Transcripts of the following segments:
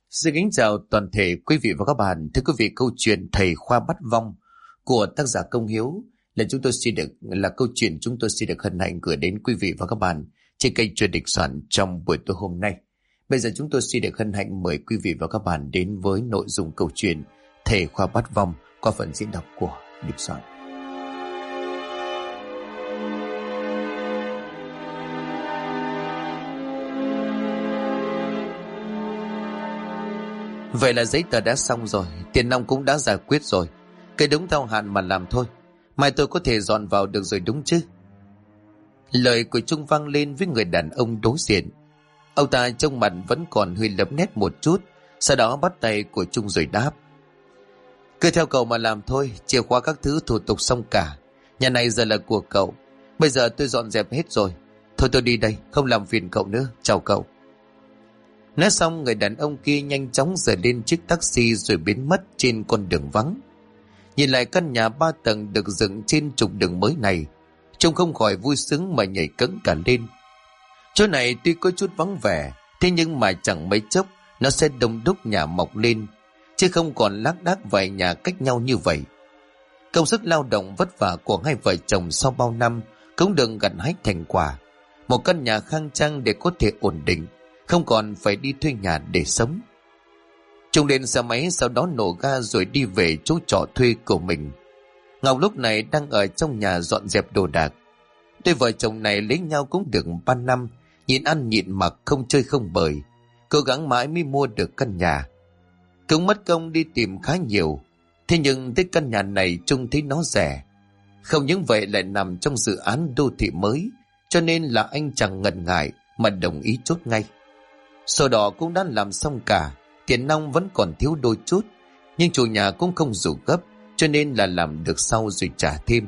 Xin kính chào toàn thể quý vị và các bạn. Thưa quý vị, câu chuyện Thầy Khoa Bắt Vong của tác giả Công Hiếu là câu chuyện chúng tôi xin được hân hạnh gửi đến quý vị và các bạn trên kênh Chuyện Địch Soạn trong buổi tối hôm nay. Bây giờ chúng tôi xin được hân hạnh mời quý vị và các bạn đến với nội dung câu chuyện Thầy Khoa Bắt Vong qua phần diễn đọc của Địch Soạn. Vậy là giấy tờ đã xong rồi, tiền nong cũng đã giải quyết rồi. Cái đúng theo hạn mà làm thôi. Mai tôi có thể dọn vào được rồi đúng chứ? Lời của Trung vang lên với người đàn ông đối diện. Ông ta trông mặt vẫn còn hơi lấm nét một chút, sau đó bắt tay của Trung rồi đáp: cứ theo cậu mà làm thôi, chìa khóa các thứ thủ tục xong cả. Nhà này giờ là của cậu. Bây giờ tôi dọn dẹp hết rồi. Thôi tôi đi đây, không làm phiền cậu nữa. Chào cậu. Nói xong, người đàn ông kia nhanh chóng rời lên chiếc taxi rồi biến mất trên con đường vắng. Nhìn lại căn nhà 3 tầng được dựng trên trục đường mới này, Trung không khỏi vui sướng mà nhảy cẫng cả lên. Chỗ này tuy có chút vắng vẻ, thế nhưng mà chẳng mấy chốc nó sẽ đông đúc nhà mọc lên, chứ không còn lác đác vài nhà cách nhau như vậy. Công sức lao động vất vả của hai vợ chồng sau bao năm cũng đừng gặt hái thành quả. Một căn nhà khang trang để có thể ổn định, không còn phải đi thuê nhà để sống. Trung lên xe máy, sau đó nổ ga rồi đi về chỗ trọ thuê của mình. Ngọc lúc này đang ở trong nhà dọn dẹp đồ đạc. Đôi vợ chồng này lấy nhau cũng được 3 năm, nhịn ăn nhịn mặc, không chơi không bời, cố gắng mãi mới mua được căn nhà. Cũng mất công đi tìm khá nhiều, thế nhưng tới căn nhà này Trung thấy nó rẻ. Không những vậy lại nằm trong dự án đô thị mới, cho nên là anh chẳng ngần ngại mà đồng ý chốt ngay. Sổ đỏ cũng đã làm xong cả, tiền nong vẫn còn thiếu đôi chút, nhưng chủ nhà cũng không rủ gấp, cho nên là làm được sau rồi trả thêm.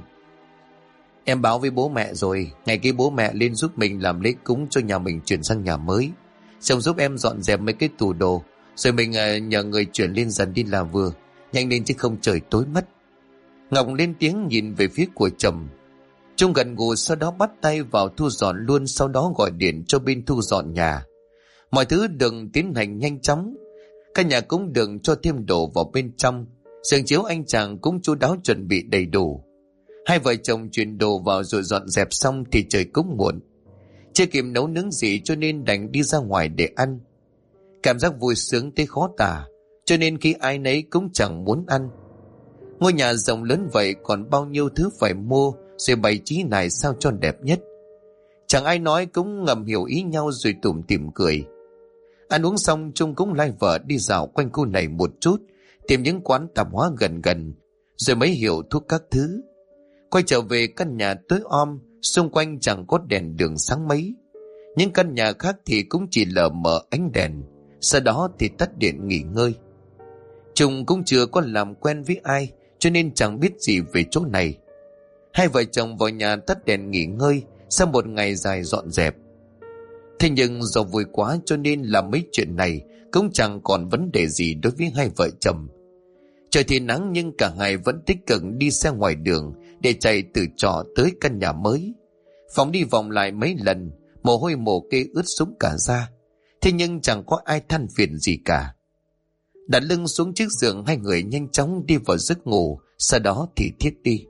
Em báo với bố mẹ rồi, ngày kia bố mẹ lên giúp mình làm lễ cúng cho nhà mình chuyển sang nhà mới. Xong giúp em dọn dẹp mấy cái tủ đồ, rồi mình nhờ người chuyển lên dần đi là vừa. Nhanh lên chứ không trời tối mất. Ngọc lên tiếng nhìn về phía của chồng. Trung gần gù, sau đó bắt tay vào thu dọn luôn, sau đó gọi điện cho bên thu dọn nhà. Mọi thứ đừng tiến hành nhanh chóng. Căn nhà cũng đừng cho thêm đồ vào bên trong. Giường chiếu anh chàng cũng chu đáo chuẩn bị đầy đủ. Hai vợ chồng chuyển đồ vào rồi dọn dẹp xong thì trời cũng muộn. Chưa kịp nấu nướng gì cho nên đành đi ra ngoài để ăn. Cảm giác vui sướng tới khó tả, cho nên khi ai nấy cũng chẳng muốn ăn. Ngôi nhà rộng lớn vậy còn bao nhiêu thứ phải mua, rồi bày trí này sao cho đẹp nhất. Chẳng ai nói, cũng ngầm hiểu ý nhau rồi tủm tỉm cười. Ăn uống xong, Trung cũng lai vợ đi dạo quanh khu này một chút, tìm những quán tạp hóa gần gần, rồi mới hiểu thuốc các thứ. Quay trở về căn nhà tối om, xung quanh chẳng có đèn đường sáng mấy. Những căn nhà khác thì cũng chỉ lờ mờ ánh đèn, sau đó thì tắt điện nghỉ ngơi. Trung cũng chưa có làm quen với ai, cho nên chẳng biết gì về chỗ này. Hai vợ chồng vào nhà tắt đèn nghỉ ngơi sau một ngày dài dọn dẹp. Thế nhưng do vui quá cho nên là mấy chuyện này cũng chẳng còn vấn đề gì đối với hai vợ chồng. Trời thì nắng nhưng cả hai vẫn tích cực đi xe ngoài đường để chạy từ trọ tới căn nhà mới. Phóng đi vòng lại mấy lần, mồ hôi mồ kê ướt sũng cả da. Thế nhưng chẳng có ai than phiền gì cả. Đặt lưng xuống chiếc giường, hai người nhanh chóng đi vào giấc ngủ, sau đó thì thiếp đi.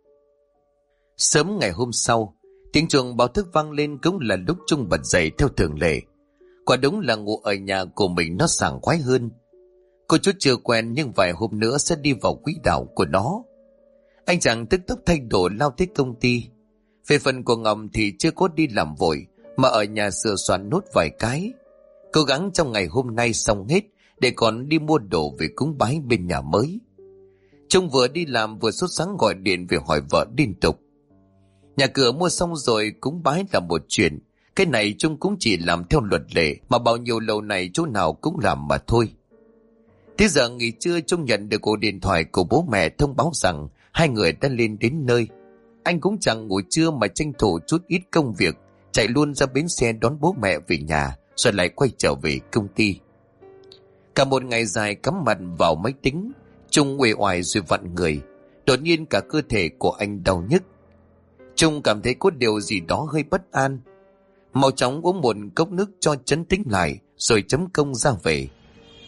Sớm ngày hôm sau, tiếng chuông báo thức vang lên cũng là lúc Trung bật dậy theo thường lệ. Quả đúng là ngủ ở nhà của mình nó sảng khoái hơn. Cô chút chưa quen nhưng vài hôm nữa sẽ đi vào quỹ đạo của nó. Anh chàng tức tốc thay đồ lao tới công ty. Về phần của Ngọc thì chưa có đi làm vội, mà ở nhà sửa soạn nốt vài cái. Cố gắng trong ngày hôm nay xong hết để còn đi mua đồ về cúng bái bên nhà mới. Trung vừa đi làm vừa sốt sắng gọi điện về hỏi vợ liên tục. Nhà cửa mua xong rồi, cúng bái là một chuyện. Cái này Trung cũng chỉ làm theo luật lệ mà bao nhiêu lâu này chỗ nào cũng làm mà thôi. Thế giờ nghỉ trưa, Trung nhận được cuộc điện thoại của bố mẹ thông báo rằng hai người đã lên đến nơi. Anh cũng chẳng ngủ trưa mà tranh thủ chút ít công việc, chạy luôn ra bến xe đón bố mẹ về nhà, rồi lại quay trở về công ty. Cả một ngày dài cắm mặt vào máy tính, Trung uể oải rồi vặn người. Đột nhiên cả cơ thể của anh đau nhức. Trung cảm thấy có điều gì đó hơi bất an. Mau chóng uống một cốc nước cho trấn tĩnh lại, rồi chấm công ra về.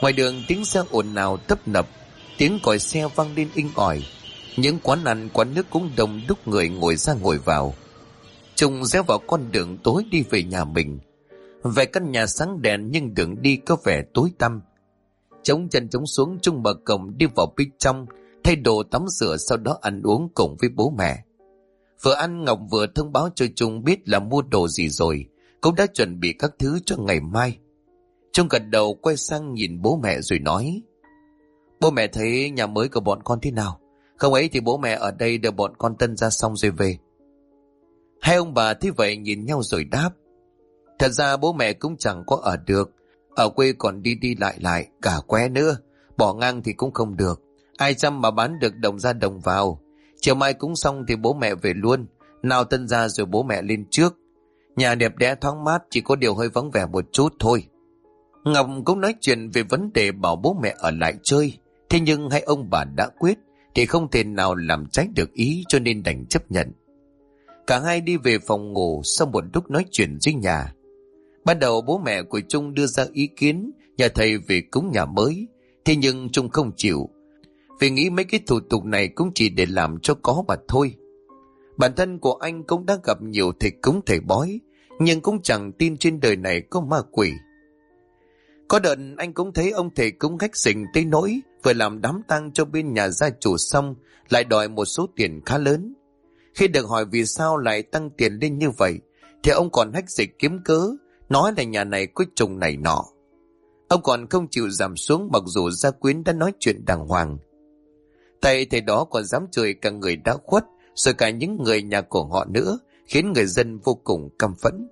Ngoài đường tiếng xe ồn ào tấp nập, tiếng còi xe vang lên inh ỏi. Những quán ăn quán nước cũng đông đúc người ngồi ra ngồi vào. Trung rẽ vào con đường tối đi về nhà mình. Vài căn nhà sáng đèn nhưng đường đi có vẻ tối tăm. Chống chân chống xuống, Trung mở cổng đi vào bên trong, thay đồ tắm rửa, sau đó ăn uống cùng với bố mẹ. Vừa ăn, Ngọc vừa thông báo cho Trung biết là mua đồ gì rồi, cũng đã chuẩn bị các thứ cho ngày mai. Trung gật đầu quay sang nhìn bố mẹ rồi nói: Bố mẹ thấy nhà mới của bọn con thế nào? Không ấy thì bố mẹ ở đây đợi bọn con tân ra xong rồi về. Hai ông bà thấy vậy nhìn nhau rồi đáp: Thật ra bố mẹ cũng chẳng có ở được. Ở quê còn đi đi lại lại, cả qué nữa. Bỏ ngang thì cũng không được. Ai chăm mà bán được đồng ra đồng vào. Chiều mai cũng xong thì bố mẹ về luôn. Nào tân ra rồi bố mẹ lên trước. Nhà đẹp đẽ thoáng mát, chỉ có điều hơi vắng vẻ một chút thôi. Ngọc cũng nói chuyện về vấn đề bảo bố mẹ ở lại chơi. Thế nhưng hai ông bà đã quyết thì không thể nào làm trái được ý, cho nên đành chấp nhận. Cả hai đi về phòng ngủ sau một lúc nói chuyện dưới nhà. Ban đầu bố mẹ của Trung đưa ra ý kiến nhờ thầy về cúng nhà mới. Thế nhưng Trung không chịu, vì nghĩ mấy cái thủ tục này cũng chỉ để làm cho có mà thôi. Bản thân của anh cũng đã gặp nhiều thầy cúng thầy bói, nhưng cũng chẳng tin trên đời này có ma quỷ. Có đợt anh cũng thấy ông thầy cúng khách sình tới nỗi vừa làm đám tang cho bên nhà gia chủ xong lại đòi một số tiền khá lớn. Khi được hỏi vì sao lại tăng tiền lên như vậy thì ông còn hách dịch kiếm cớ, nói là nhà này có trùng này nọ. Ông còn không chịu giảm xuống mặc dù gia quyến đã nói chuyện đàng hoàng. Tay thầy đó còn dám chửi cả người đã khuất rồi cả những người nhà của họ nữa, khiến người dân vô cùng căm phẫn.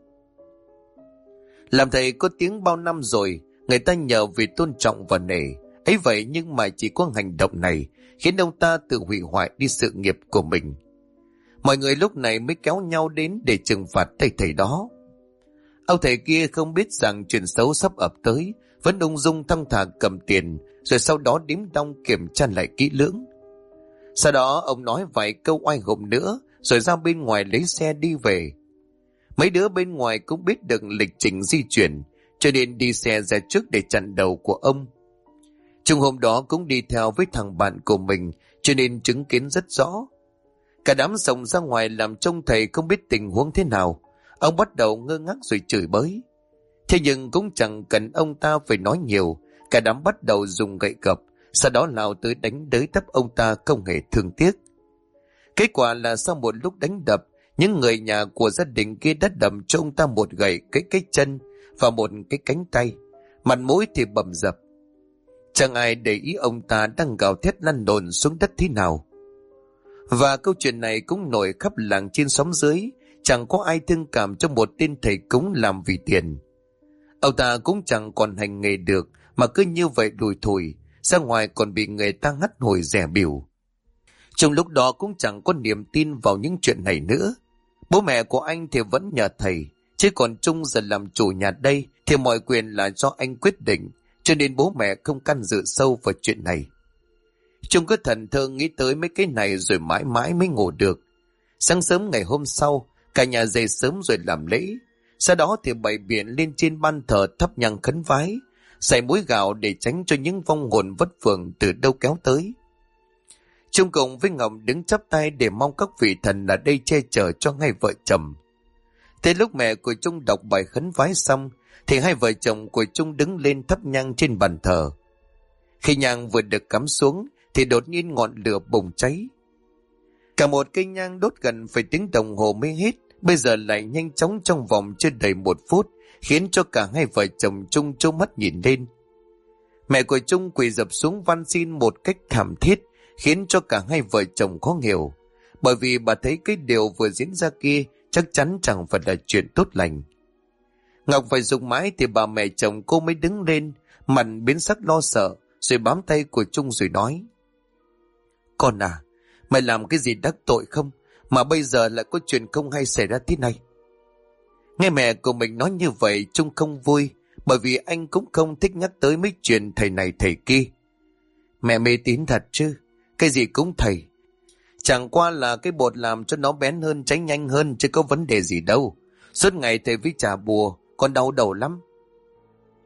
Làm thầy có tiếng bao năm rồi, người ta nhờ vì tôn trọng và nể. Ấy vậy nhưng mà chỉ có hành động này khiến ông ta tự hủy hoại đi sự nghiệp của mình. Mọi người lúc này mới kéo nhau đến để trừng phạt thầy đó. Ông thầy kia không biết rằng chuyện xấu sắp ập tới, vẫn ung dung thong thả cầm tiền, rồi sau đó đếm đong kiểm tra lại kỹ lưỡng. Sau đó ông nói vài câu oai hùng nữa, rồi ra bên ngoài lấy xe đi về. Mấy đứa bên ngoài cũng biết được lịch trình di chuyển, cho nên đi xe ra trước để chặn đầu của ông. Trung hôm đó cũng đi theo với thằng bạn của mình, cho nên chứng kiến rất rõ. Cả đám xông ra ngoài làm trông thầy không biết tình huống thế nào. Ông bắt đầu ngơ ngác rồi chửi bới. Thế nhưng cũng chẳng cần ông ta phải nói nhiều, cả đám bắt đầu dùng gậy gộc, sau đó lao tới đánh đới đắp ông ta không hề thương tiếc. Kết quả là sau một lúc đánh đập, những người nhà của gia đình kia đã đầm cho ông ta một gậy, cái chân và một cái cánh tay, mặt mũi thì bầm dập. Chẳng ai để ý ông ta đang gào thét lăn lộn xuống đất thế nào. Và câu chuyện này cũng nổi khắp làng trên xóm dưới, chẳng có ai thương cảm cho một tên thầy cúng làm vì tiền. Ông ta cũng chẳng còn hành nghề được mà cứ như vậy đùi thủi, ra ngoài còn bị người ta ngắt hồi rẻ biểu. Trong lúc đó cũng chẳng có niềm tin vào những chuyện này nữa. Bố mẹ của anh thì vẫn nhờ thầy, chứ còn Trung giờ làm chủ nhà đây thì mọi quyền là do anh quyết định, cho nên bố mẹ không can dự sâu vào chuyện này. Trung cứ thần thơ nghĩ tới mấy cái này rồi mãi mãi mới ngủ được. Sáng sớm ngày hôm sau, cả nhà dậy sớm rồi làm lễ. Sau đó thì bày biện lên trên ban thờ thắp nhang khấn vái, xài muối gạo để tránh cho những vong hồn vất vưởng từ đâu kéo tới. Trung cùng với Ngọc đứng chắp tay để mong các vị thần ở đây che chở cho hai vợ chồng. Thế lúc mẹ của Trung đọc bài khấn vái xong, thì hai vợ chồng của Trung đứng lên thắp nhang trên bàn thờ. Khi nhang vừa được cắm xuống, thì đột nhiên ngọn lửa bùng cháy. Cả một cây nhang đốt gần phải tiếng đồng hồ mới hết, bây giờ lại nhanh chóng trong vòng chưa đầy 1 phút, khiến cho cả hai vợ chồng Trung trố mắt nhìn lên. Mẹ của Trung quỳ dập xuống van xin một cách thảm thiết, khiến cho cả hai vợ chồng khó hiểu, bởi vì bà thấy cái điều vừa diễn ra kia chắc chắn chẳng phải là chuyện tốt lành. Ngọc phải dùng mãi thì bà mẹ chồng cô mới đứng lên, mặt biến sắc lo sợ, rồi bám tay của Trung rồi nói: Con à, mày làm cái gì đắc tội không, mà bây giờ lại có chuyện không hay xảy ra thế này? Nghe mẹ của mình nói như vậy, Trung không vui, bởi vì anh cũng không thích nhắc tới mấy chuyện thầy này thầy kia. Mẹ mê tín thật chứ, cái gì cũng thầy. Chẳng qua là cái bột làm cho nó bén hơn, cháy nhanh hơn, chứ có vấn đề gì đâu. Suốt ngày thầy với trà bùa, con đau đầu lắm.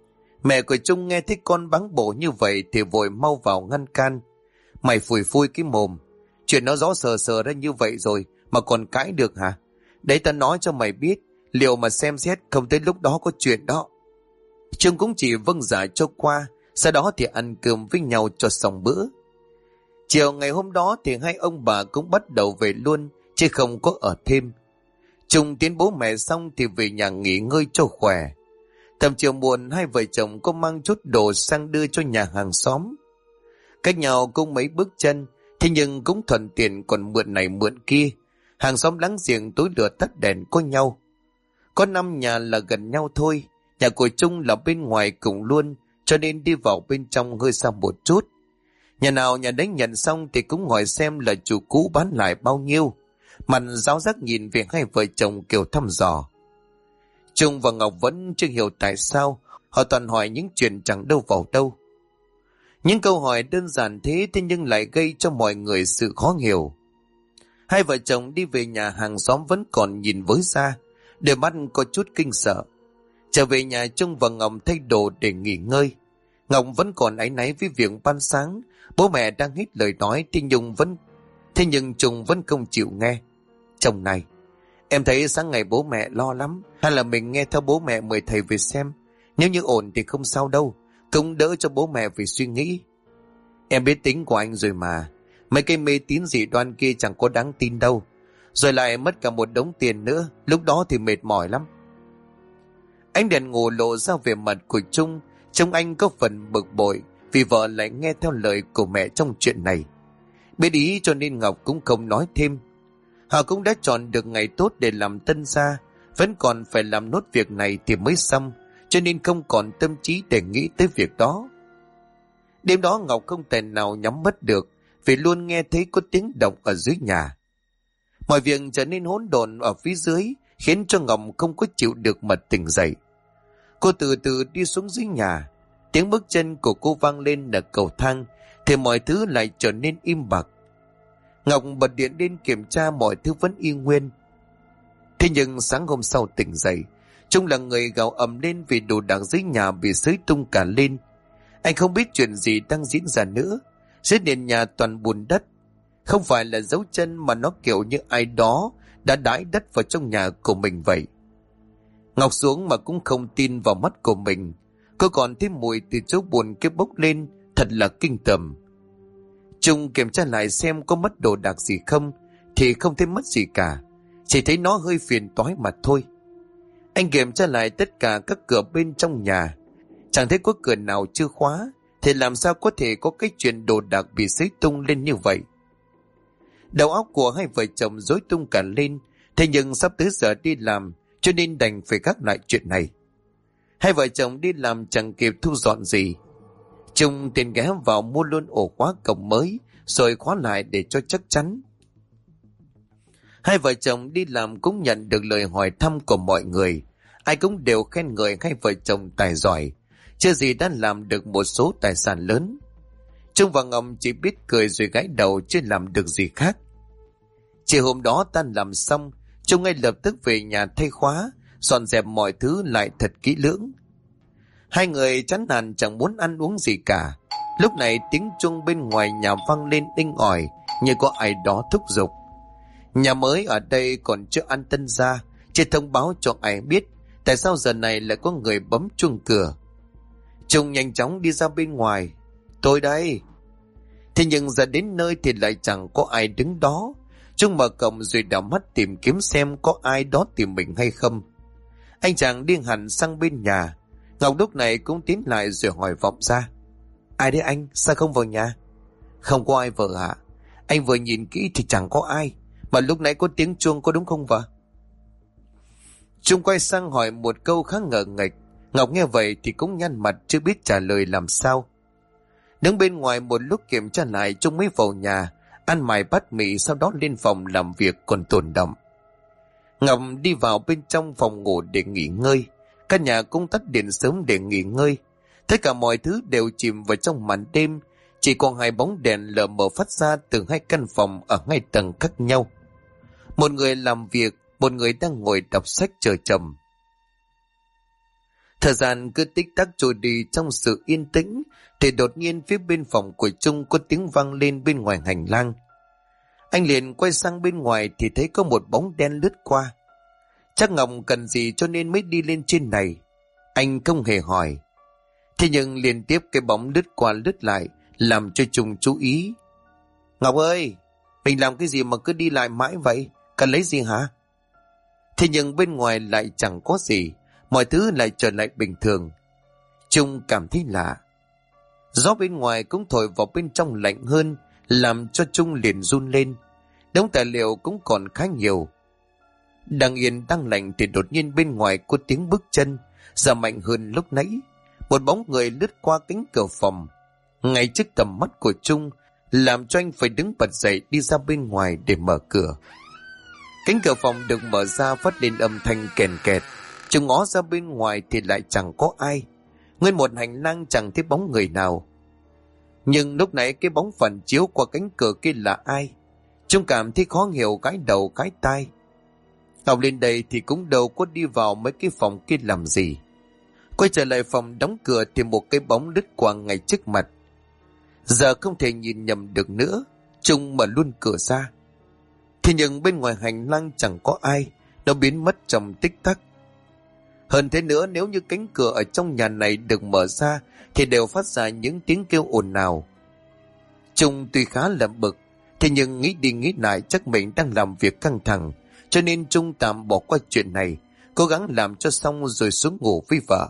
Mẹ của Trung nghe thấy con báng bổ như vậy thì vội mau vào ngăn can. Mày phủi phui cái mồm. Chuyện nó rõ sờ sờ ra như vậy rồi mà còn cãi được hả? Đấy ta nói cho mày biết, liệu mà xem xét không tới lúc đó có chuyện đó. Trung cũng chỉ vâng dạ cho qua, sau đó thì ăn cơm với nhau cho xong bữa. Chiều ngày hôm đó thì hai ông bà cũng bắt đầu về luôn, chứ không có ở thêm. Trung tiến bố mẹ xong thì về nhà nghỉ ngơi cho khỏe. Tầm chiều muộn hai vợ chồng có mang chút đồ sang đưa cho nhà hàng xóm. Cách nhau cũng mấy bước chân, thế nhưng cũng thuận tiện còn mượn này mượn kia. Hàng xóm láng giềng tối lửa tắt đèn có nhau. Có 5 nhà là gần nhau thôi. Nhà của Trung là bên ngoài cùng luôn, cho nên đi vào bên trong hơi xa một chút. Nhà nào nhà đấy nhận xong thì cũng hỏi xem là chủ cũ bán lại bao nhiêu. Mặt giáo giác nhìn về hai vợ chồng kiểu thăm dò. Trung và Ngọc vẫn chưa hiểu tại sao họ toàn hỏi những chuyện chẳng đâu vào đâu. Những câu hỏi đơn giản thế nhưng lại gây cho mọi người sự khó hiểu. Hai vợ chồng đi về nhà hàng xóm vẫn còn nhìn với ra, đôi mắt có chút kinh sợ. Trở về nhà Trung và Ngọc thay đồ để nghỉ ngơi. Ngọc vẫn còn áy náy với việc ban sáng, bố mẹ đang hết lời nói thế nhưng Trung vẫn không chịu nghe. Chồng này, em thấy sáng ngày bố mẹ lo lắm, hay là mình nghe theo bố mẹ mời thầy về xem. Nếu như ổn thì không sao đâu, cũng đỡ cho bố mẹ vì suy nghĩ. Em biết tính của anh rồi mà, mấy cái mê tín dị đoan kia chẳng có đáng tin đâu. Rồi lại mất cả một đống tiền nữa, lúc đó thì mệt mỏi lắm. Ánh đèn ngủ lộ ra về mặt của Trung, trông anh có phần bực bội vì vợ lại nghe theo lời của mẹ trong chuyện này. Biết ý cho nên Ngọc cũng không nói thêm. Họ cũng đã chọn được ngày tốt để làm tân gia, vẫn còn phải làm nốt việc này thì mới xong, cho nên không còn tâm trí để nghĩ tới việc đó. Đêm đó Ngọc không thể nào nhắm mắt được vì luôn nghe thấy có tiếng động ở dưới nhà. Mọi việc trở nên hỗn độn ở phía dưới khiến cho Ngọc không có chịu được mà tỉnh dậy. Cô từ từ đi xuống dưới nhà. Tiếng bước chân của cô vang lên ở cầu thang thì mọi thứ lại trở nên im bặt. Ngọc bật điện lên kiểm tra mọi thứ vẫn y nguyên. Thế nhưng sáng hôm sau tỉnh dậy, Trung là người gào ầm lên vì đồ đạc dưới nhà bị xới tung cả lên. Anh không biết chuyện gì đang diễn ra nữa. Dưới nền nhà toàn bùn đất. Không phải là dấu chân mà nó kiểu như ai đó đã đãi đất vào trong nhà của mình vậy. Ngọc xuống mà cũng không tin vào mắt của mình. Cô còn thấy mùi từ chỗ bùn kia bốc lên, thật là kinh tởm. Trung kiểm tra lại xem có mất đồ đạc gì không thì không thấy mất gì cả, chỉ thấy nó hơi phiền toái mà thôi. Anh kiểm tra lại tất cả các cửa bên trong nhà, chẳng thấy có cửa nào chưa khóa, thì làm sao có thể có cái chuyện đồ đạc bị xới tung lên như vậy. Đầu óc của hai vợ chồng rối tung cả lên, thế nhưng sắp tới giờ đi làm cho nên đành phải gác lại chuyện này. Hai vợ chồng đi làm chẳng kịp thu dọn gì. Trung tiền ghé vào mua luôn ổ khóa cổng mới rồi khóa lại để cho chắc chắn. Hai vợ chồng đi làm cũng nhận được lời hỏi thăm của mọi người. Ai cũng đều khen ngợi hai vợ chồng tài giỏi, chưa gì đã làm được một số tài sản lớn. Trung và Ngọc chỉ biết cười rồi gãi đầu, chưa làm được gì khác. Chiều hôm đó tan làm xong, Trung ngay lập tức về nhà thay khóa, dọn dẹp mọi thứ lại thật kỹ lưỡng. Hai người chán nản chẳng muốn ăn uống gì cả. Lúc này tiếng chuông bên ngoài nhà vang lên inh ỏi như có ai đó thúc giục. Nhà mới ở đây còn chưa ăn tân gia, chưa thông báo cho ai biết tại sao giờ này lại có người bấm chuông cửa. Trung nhanh chóng đi ra bên ngoài. Tôi đây. Thế nhưng giờ đến nơi thì lại chẳng có ai đứng đó. Trung mở cổng rồi đảo mắt tìm kiếm xem có ai đó tìm mình hay không. Anh chàng đi hẳn sang bên nhà. Ngọc lúc này cũng tiến lại rồi hỏi vọng ra. Ai đấy anh, sao không vào nhà? Không có ai vợ ạ. Anh vừa nhìn kỹ thì chẳng có ai, mà lúc nãy có tiếng chuông, có đúng không vợ? Trung quay sang hỏi một câu khá ngờ nghệch. Ngọc nghe vậy thì cũng nhăn mặt chưa biết trả lời làm sao. Đứng bên ngoài một lúc kiểm tra lại, Trung mới vào nhà ăn mài bát mì, sau đó lên phòng làm việc còn tồn đọng. Ngọc đi vào bên trong phòng ngủ để nghỉ ngơi. Căn nhà cũng tắt điện sớm để nghỉ ngơi. Tất cả mọi thứ đều chìm vào trong màn đêm, chỉ còn hai bóng đèn lờ mờ phát ra từ hai căn phòng ở hai tầng khác nhau. Một người làm việc, một người đang ngồi đọc sách chờ chồng. Thời gian cứ tích tắc trôi đi trong sự yên tĩnh, thì đột nhiên phía bên phòng của Trung có tiếng vang lên bên ngoài hành lang. Anh liền quay sang bên ngoài thì thấy có một bóng đen lướt qua. Chắc Ngọc cần gì cho nên mới đi lên trên này. Anh không hề hỏi. Thế nhưng liên tiếp cái bóng lướt qua lướt lại làm cho Trung chú ý. Ngọc ơi, mình làm cái gì mà cứ đi lại mãi vậy? Cần lấy gì hả? Thế nhưng bên ngoài lại chẳng có gì, mọi thứ lại trở lại bình thường. Trung cảm thấy lạ. Gió bên ngoài cũng thổi vào bên trong lạnh hơn, làm cho Trung liền run lên. Đống tài liệu cũng còn khá nhiều. Đang yên đang lạnh thì đột nhiên bên ngoài có tiếng bước chân, giờ mạnh hơn lúc nãy. Một bóng người lướt qua cánh cửa phòng, ngay trước tầm mắt của Trung, làm cho anh phải đứng bật dậy đi ra bên ngoài để mở cửa. Cánh cửa phòng được mở ra phát lên âm thanh kèn kẹt. Trung ngó ra bên ngoài thì lại chẳng có ai. Nguyên một hành lang chẳng thấy bóng người nào. Nhưng lúc nãy cái bóng phản chiếu qua cánh cửa kia là ai? Trung cảm thấy khó hiểu, gãi đầu gãi tai. Ngọc lên đây thì cũng đâu có đi vào mấy cái phòng kia làm gì. Quay trở lại phòng đóng cửa thì một cái bóng lướt qua ngay trước mặt. Giờ không thể nhìn nhầm được nữa, Trung mở luôn cửa ra. Thế nhưng bên ngoài hành lang chẳng có ai, nó biến mất trong tích tắc. Hơn thế nữa, nếu như cánh cửa ở trong nhà này được mở ra thì đều phát ra những tiếng kêu ồn ào. Trung tuy khá là bực, thế nhưng nghĩ đi nghĩ lại chắc mình đang làm việc căng thẳng, cho nên Trung tạm bỏ qua chuyện này, cố gắng làm cho xong rồi xuống ngủ với vợ.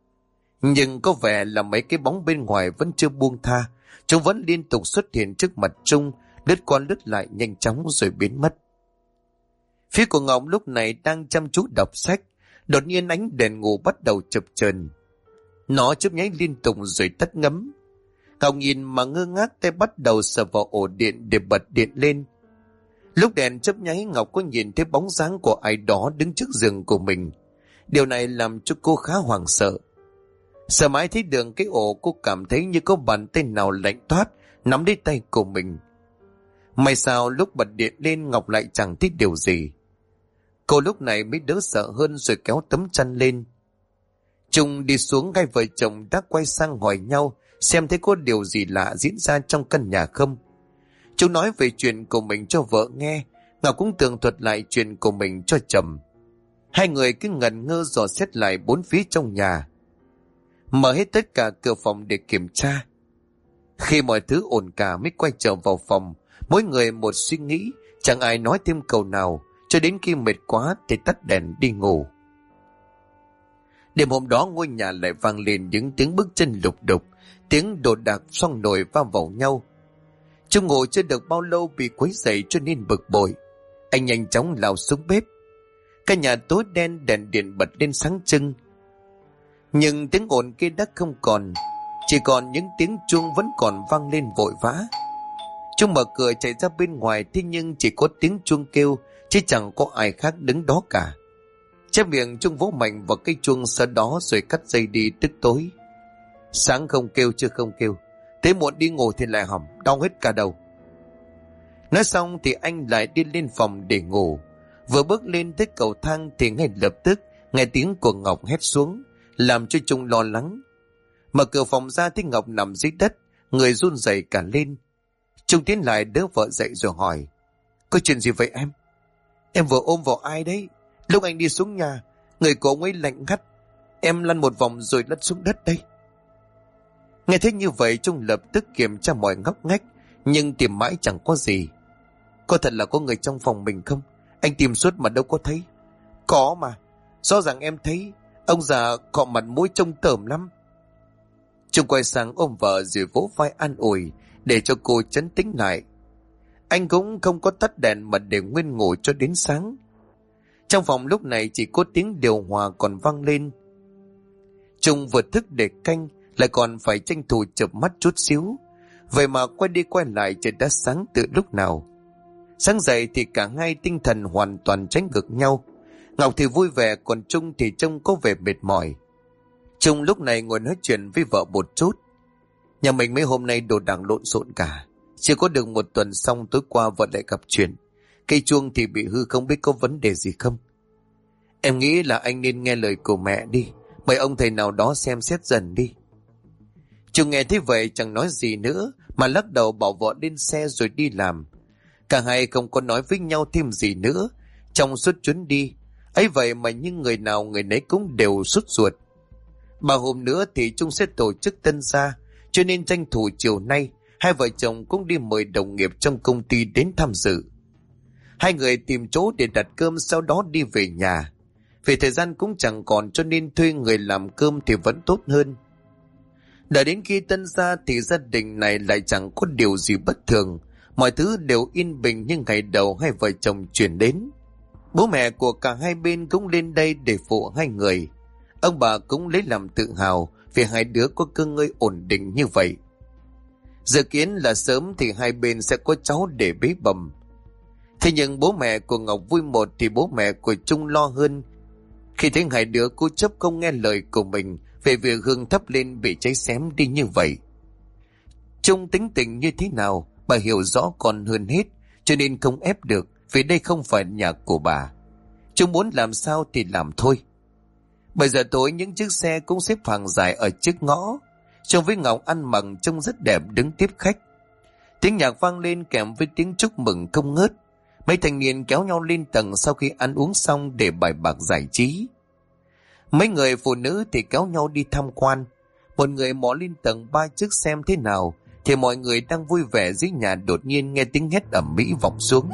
Nhưng có vẻ là mấy cái bóng bên ngoài vẫn chưa buông tha, chúng vẫn liên tục xuất hiện trước mặt Trung, lướt qua lướt lại nhanh chóng rồi biến mất. Phía của Ngọc lúc này đang chăm chú đọc sách, đột nhiên ánh đèn ngủ bắt đầu chập chờn. Nó chớp nháy liên tục rồi tắt ngấm. Ngọc nhìn mà ngơ ngác, tay bắt đầu sờ vào ổ điện để bật điện lên. Lúc đèn chớp nháy, Ngọc có nhìn thấy bóng dáng của ai đó đứng trước giường của mình. Điều này làm cho cô khá hoảng sợ. Sợ mãi thấy đường cái ổ, cô cảm thấy như có bàn tay nào lạnh toát nắm lấy tay của mình. May sao lúc bật điện lên Ngọc lại chẳng thấy điều gì. Cô lúc này mới đỡ sợ hơn rồi kéo tấm chăn lên. Trung đi xuống, hai vợ chồng đã quay sang hỏi nhau xem thấy có điều gì lạ diễn ra trong căn nhà không. Chúng nói về chuyện của mình cho vợ nghe, Ngọc cũng tường thuật lại chuyện của mình cho chồng. Hai người cứ ngẩn ngơ dò xét lại bốn phía trong nhà, mở hết tất cả cửa phòng để kiểm tra. Khi mọi thứ ổn cả mới quay trở vào phòng, mỗi người một suy nghĩ, chẳng ai nói thêm câu nào, cho đến khi mệt quá thì tắt đèn đi ngủ. Đêm hôm đó ngôi nhà lại vang lên những tiếng bước chân lục đục, tiếng đồ đạc xoong nổi va vào nhau. Trung ngủ chưa được bao lâu bị quấy dậy cho nên bực bội. Anh nhanh chóng lao xuống bếp. Căn nhà tối đen, đèn điện bật lên sáng trưng. Nhưng tiếng ồn kia đã không còn, chỉ còn những tiếng chuông vẫn còn vang lên vội vã. Trung mở cửa chạy ra bên ngoài, thế nhưng chỉ có tiếng chuông kêu, chứ chẳng có ai khác đứng đó cả. Chép miệng Trung vỗ mạnh vào cái chuông, sau đó rồi cắt dây đi tức tối. Sáng không kêu, chưa không kêu, thế muộn đi ngủ thì lại hỏng, đau hết cả đầu. Nói xong thì anh lại đi lên phòng để ngủ. Vừa bước lên tới cầu thang thì ngay lập tức nghe tiếng của Ngọc hét xuống, làm cho Trung lo lắng. Mở cửa phòng ra thấy Ngọc nằm dưới đất, người run rẩy cả lên. Trung tiến lại đỡ vợ dậy rồi hỏi: có chuyện gì vậy em? Em vừa ôm vào ai đấy? Lúc anh đi xuống nhà, người của ông ấy lạnh ngắt, em lăn một vòng rồi lăn xuống đất đây. Nghe thấy như vậy, Trung lập tức kiểm tra mọi ngóc ngách, nhưng tìm mãi chẳng có gì. Có thật là có người trong phòng mình không? Anh tìm suốt mà đâu có thấy. Có mà, rõ ràng em thấy, ông già cọ mặt mũi trông tởm lắm. Trung quay sang ôm vợ rồi vỗ vai an ủi để cho cô trấn tĩnh lại. Anh cũng không có tắt đèn mà để nguyên ngủ cho đến sáng. Trong phòng lúc này chỉ có tiếng điều hòa còn vang lên. Trung vừa thức để canh, lại còn phải tranh thủ chợp mắt chút xíu. Vậy mà quay đi quay lại trời đã sáng từ lúc nào. Sáng dậy thì cả hai tinh thần hoàn toàn trái ngược nhau. Ngọc thì vui vẻ, còn Trung thì trông có vẻ mệt mỏi. Trung lúc này ngồi nói chuyện với vợ một chút. Nhà mình mấy hôm nay đồ đạc lộn xộn cả. Chưa có được một tuần xong tối qua vợ lại gặp chuyện. Cây chuông thì bị hư, không biết có vấn đề gì không. Em nghĩ là anh nên nghe lời của mẹ đi. Mời ông thầy nào đó xem xét dần đi. Trung nghe thế vậy chẳng nói gì nữa, mà lắc đầu bảo vợ lên xe rồi đi làm. Cả hai không có nói với nhau thêm gì nữa trong suốt chuyến đi. Ấy vậy mà những người nào người nấy cũng đều sốt ruột. 3 hôm nữa thì Trung sẽ tổ chức tân gia, cho nên tranh thủ chiều nay hai vợ chồng cũng đi mời đồng nghiệp trong công ty đến tham dự. Hai người tìm chỗ để đặt cơm, sau đó đi về nhà. Vì thời gian cũng chẳng còn cho nên thuê người làm cơm thì vẫn tốt hơn. Đợi đến khi tân gia thì gia đình này lại chẳng có điều gì bất thường. Mọi thứ đều yên bình như ngày đầu hai vợ chồng chuyển đến. Bố mẹ của cả hai bên cũng lên đây để phụ hai người. Ông bà cũng lấy làm tự hào vì hai đứa có cơ ngơi ổn định như vậy. Dự kiến là sớm thì hai bên sẽ có cháu để bế bầm. Thế nhưng bố mẹ của Ngọc vui một thì bố mẹ của Trung lo hơn. Khi thấy hai đứa cố chấp không nghe lời của mình về việc hương thắp lên bị cháy xém đi như vậy. Trung tính tình như thế nào bà hiểu rõ còn hơn hết, cho nên không ép được, vì đây không phải nhà của bà. Trung muốn làm sao thì làm thôi. Bây giờ tối những chiếc xe cũng xếp hàng dài ở trước ngõ. Trông với Ngọc ăn mặc trông rất đẹp đứng tiếp khách. Tiếng nhạc vang lên kèm với tiếng chúc mừng không ngớt. Mấy thanh niên kéo nhau lên tầng sau khi ăn uống xong để bài bạc giải trí. Mấy người phụ nữ thì kéo nhau đi tham quan. Một người mò lên tầng 3 trước xem thế nào, thì mọi người đang vui vẻ dưới nhà đột nhiên nghe tiếng hét ầm ĩ vọng xuống.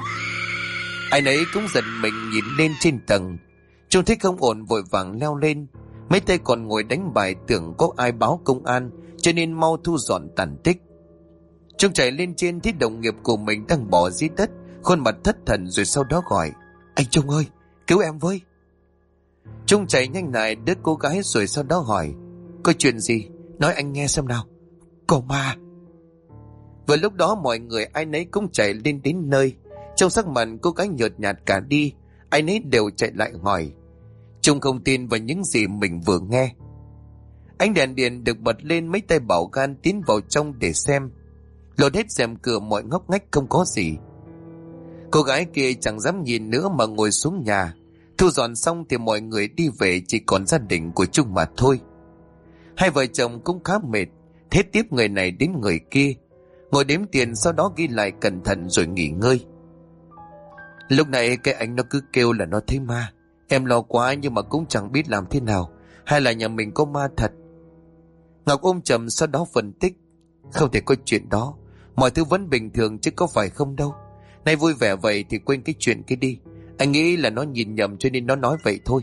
Ai nấy cũng giật mình nhìn lên trên tầng. Trông thấy không ổn vội vàng leo lên. Mấy tay còn ngồi đánh bài tưởng có ai báo công an, cho nên mau thu dọn tàn tích. Trông chạy lên trên thấy đồng nghiệp của mình đang bỏ dưới đất, khuôn mặt thất thần, rồi sau đó gọi: "Anh Trung ơi, cứu em với!" Trung chạy nhanh lại đỡ cô gái rồi sau đó hỏi: "Có chuyện gì? Nói anh nghe xem nào." "Có ma." Vừa lúc đó mọi người ai nấy cũng chạy lên đến nơi. Trong sắc mặt cô gái nhợt nhạt cả đi, ai nấy đều chạy lại hỏi. Trung không tin vào những gì mình vừa nghe. Ánh đèn điện được bật lên, mấy tay bảo gan tiến vào trong để xem. Lột hết rèm cửa mọi ngóc ngách không có gì. Cô gái kia chẳng dám nhìn nữa mà ngồi xuống nhà. Thu dọn xong thì mọi người đi về, chỉ còn gia đình của Trung mà thôi. Hai vợ chồng cũng khá mệt, thế tiếp người này đến người kia, ngồi đếm tiền, sau đó ghi lại cẩn thận rồi nghỉ ngơi. Lúc này cái anh nó cứ kêu là nó thấy ma. Em lo quá nhưng mà cũng chẳng biết làm thế nào. Hay là nhà mình có ma thật? Ngọc ôm chầm sau đó phân tích: "Không thể có chuyện đó. Mọi thứ vẫn bình thường chứ có phải không đâu. Nay vui vẻ vậy thì quên cái chuyện kia đi. Anh nghĩ là nó nhìn nhầm cho nên nó nói vậy thôi."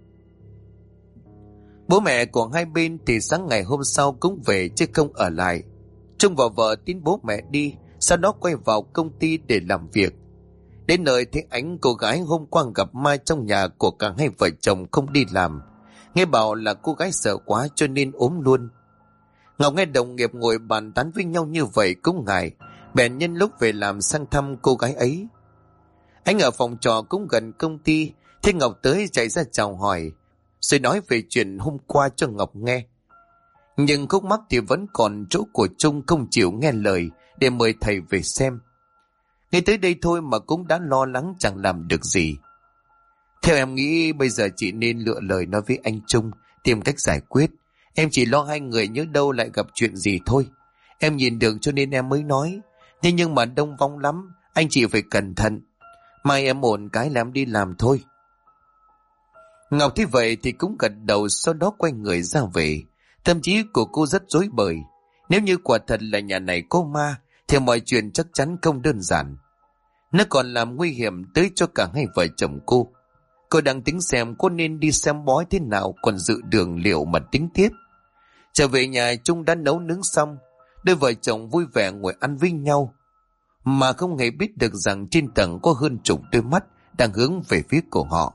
Bố mẹ của hai bên thì sáng ngày hôm sau cũng về chứ không ở lại. Trung và vợ tin bố mẹ đi, sau đó quay vào công ty để làm việc. Đến nơi thấy Ánh, cô gái hôm qua gặp ma trong nhà của cả hai vợ chồng, không đi làm. Nghe bảo là cô gái sợ quá cho nên ốm luôn. Ngọc nghe đồng nghiệp ngồi bàn tán với nhau như vậy cũng ngại, bèn nhân lúc về làm sang thăm cô gái ấy. Anh ở phòng trọ cũng gần công ty, thấy Ngọc tới chạy ra chào hỏi, rồi nói về chuyện hôm qua cho Ngọc nghe. Nhưng khúc mắc thì vẫn còn chỗ của Trung không chịu nghe lời để mời thầy về xem. Ngay tới đây thôi mà cũng đã lo lắng chẳng làm được gì. Theo em nghĩ bây giờ chị nên lựa lời nói với anh Trung, tìm cách giải quyết. Em chỉ lo hai người nhớ đâu lại gặp chuyện gì thôi. Em nhìn được cho nên em mới nói. Thế nhưng mà đông vong lắm, anh chị phải cẩn thận. Mai em ổn cái là em đi làm thôi. Ngọc thấy vậy thì cũng gật đầu, sau đó quay người ra về. Tâm trí của cô rất rối bời. Nếu như quả thật là nhà này có ma thì mọi chuyện chắc chắn không đơn giản. Nó còn làm nguy hiểm tới cho cả hai vợ chồng cô. Cô đang tính xem có nên đi xem bói thế nào, còn dự đường liệu mà tính tiếp. Trở về nhà, Trung đã nấu nướng xong. Đôi vợ chồng vui vẻ ngồi ăn với nhau, mà không hề biết được rằng trên tầng có hơn chục đôi mắt đang hướng về phía của họ.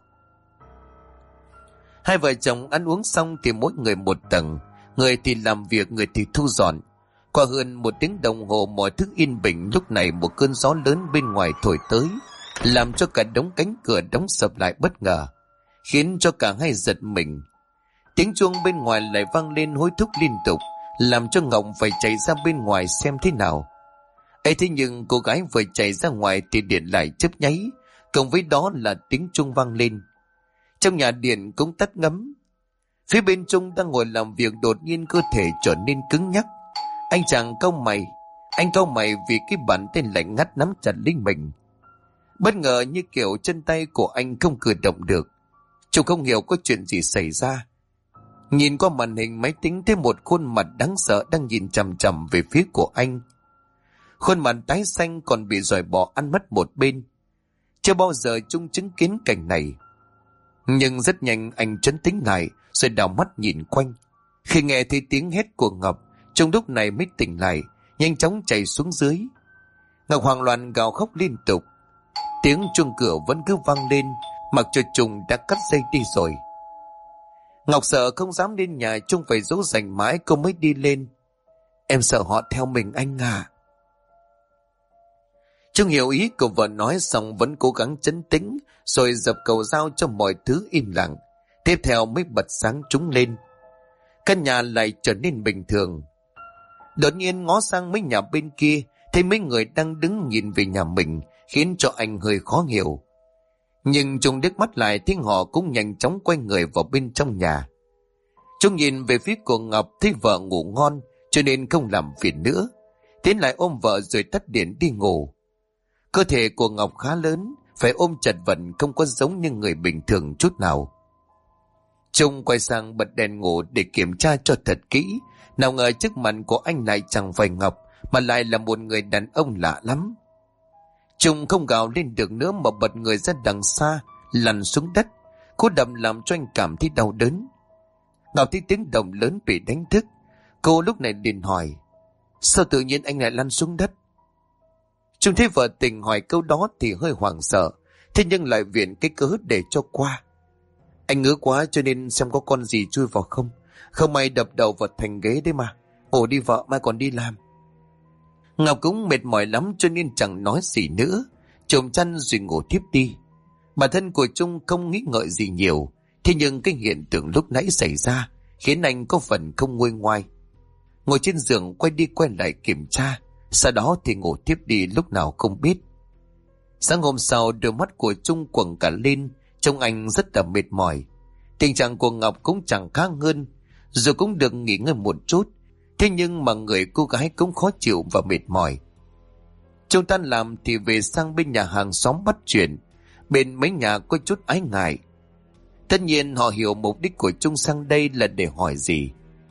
Hai vợ chồng ăn uống xong thì mỗi người một tầng, người thì làm việc, người thì thu dọn. Qua hơn 1 tiếng đồng hồ mọi thứ yên bình. Lúc này một cơn gió lớn bên ngoài thổi tới, làm cho cả đống cánh cửa đóng sập lại bất ngờ, khiến cho cả hai giật mình. Tiếng chuông bên ngoài lại vang lên hối thúc liên tục, làm cho Ngọc phải chạy ra bên ngoài xem thế nào. Ấy thế nhưng cô gái vừa chạy ra ngoài thì điện lại chớp nháy, cộng với đó là tiếng chuông vang lên. Trong nhà điện cũng tắt ngấm. Phía bên Trung đang ngồi làm việc đột nhiên cơ thể trở nên cứng nhắc. Anh chàng cau mày vì cái bàn tay lạnh ngắt nắm chặt lấy mình. Bất ngờ như kiểu chân tay của anh không cử động được. Trung không hiểu có chuyện gì xảy ra. Nhìn qua màn hình máy tính thấy một khuôn mặt đáng sợ đang nhìn chằm chằm về phía của anh. Khuôn mặt tái xanh còn bị dòi bỏ ăn mất một bên. Chưa bao giờ Trung chứng kiến cảnh này. Nhưng rất nhanh anh trấn tĩnh lại rồi đảo mắt nhìn quanh. Khi nghe thấy tiếng hét của Ngọc, Trung lúc này mới tỉnh lại, nhanh chóng chạy xuống dưới. Ngọc hoảng loạn gào khóc liên tục. Tiếng chuông cửa vẫn cứ vang lên, mặc cho Trung đã cắt dây đi rồi. Ngọc sợ không dám lên nhà, Trung phải dỗ dành mãi cô mới đi lên. Em sợ họ theo mình anh à. Trung hiểu ý của vợ nói xong vẫn cố gắng trấn tĩnh, rồi dập cầu dao cho mọi thứ im lặng. Tiếp theo mới bật sáng chúng lên. Căn nhà lại trở nên bình thường. Đột nhiên ngó sang mấy nhà bên kia, thấy mấy người đang đứng nhìn về nhà mình, khiến cho anh hơi khó hiểu. Nhưng Trung liếc mắt lại thấy họ cũng nhanh chóng quay người vào bên trong nhà. Trung nhìn về phía của Ngọc thấy vợ ngủ ngon, cho nên không làm phiền nữa. Tiến lại ôm vợ rồi tắt điện đi ngủ. Cơ thể của Ngọc khá lớn, phải ôm chặt vật không có giống như người bình thường chút nào. Trung quay sang bật đèn ngủ để kiểm tra cho thật kỹ. Nào ngờ trước mặt của anh lại chẳng phải Ngọc, mà lại là một người đàn ông lạ lắm. Trung không gào lên được nữa mà bật người ra đằng xa, lăn xuống đất. Cú đập làm cho anh cảm thấy đau đớn. Ngọc thấy tiếng động lớn bị đánh thức. Cô lúc này liền hỏi, sao tự nhiên anh lại lăn xuống đất? Trung thấy vợ tình hỏi câu đó thì hơi hoảng sợ, thế nhưng lại viện cái cớ để cho qua. Anh ngứa quá cho nên xem có con gì chui vào không. Không may đập đầu vào thành ghế đấy mà. Ổ đi vợ, mai còn đi làm. Ngọc cũng mệt mỏi lắm cho nên chẳng nói gì nữa, chồm chăn rồi ngủ tiếp đi. Bản thân của Trung không nghĩ ngợi gì nhiều, thế nhưng cái hiện tượng lúc nãy xảy ra khiến anh có phần không nguôi ngoai. Ngồi trên giường quay đi quay lại kiểm tra, sau đó thì ngủ tiếp đi lúc nào không biết. Sáng hôm sau đôi mắt của Trung quầng cả lên, trông anh rất là mệt mỏi. Tình trạng của Ngọc cũng chẳng khác hơn, dù cũng được nghỉ ngơi một chút, thế nhưng mà người cô gái cũng khó chịu và mệt mỏi. Trung tan làm thì về sang bên nhà hàng xóm bắt chuyện. Bên mấy nhà có chút ái ngại. Tất nhiên họ hiểu mục đích của Trung sang đây là để hỏi gì.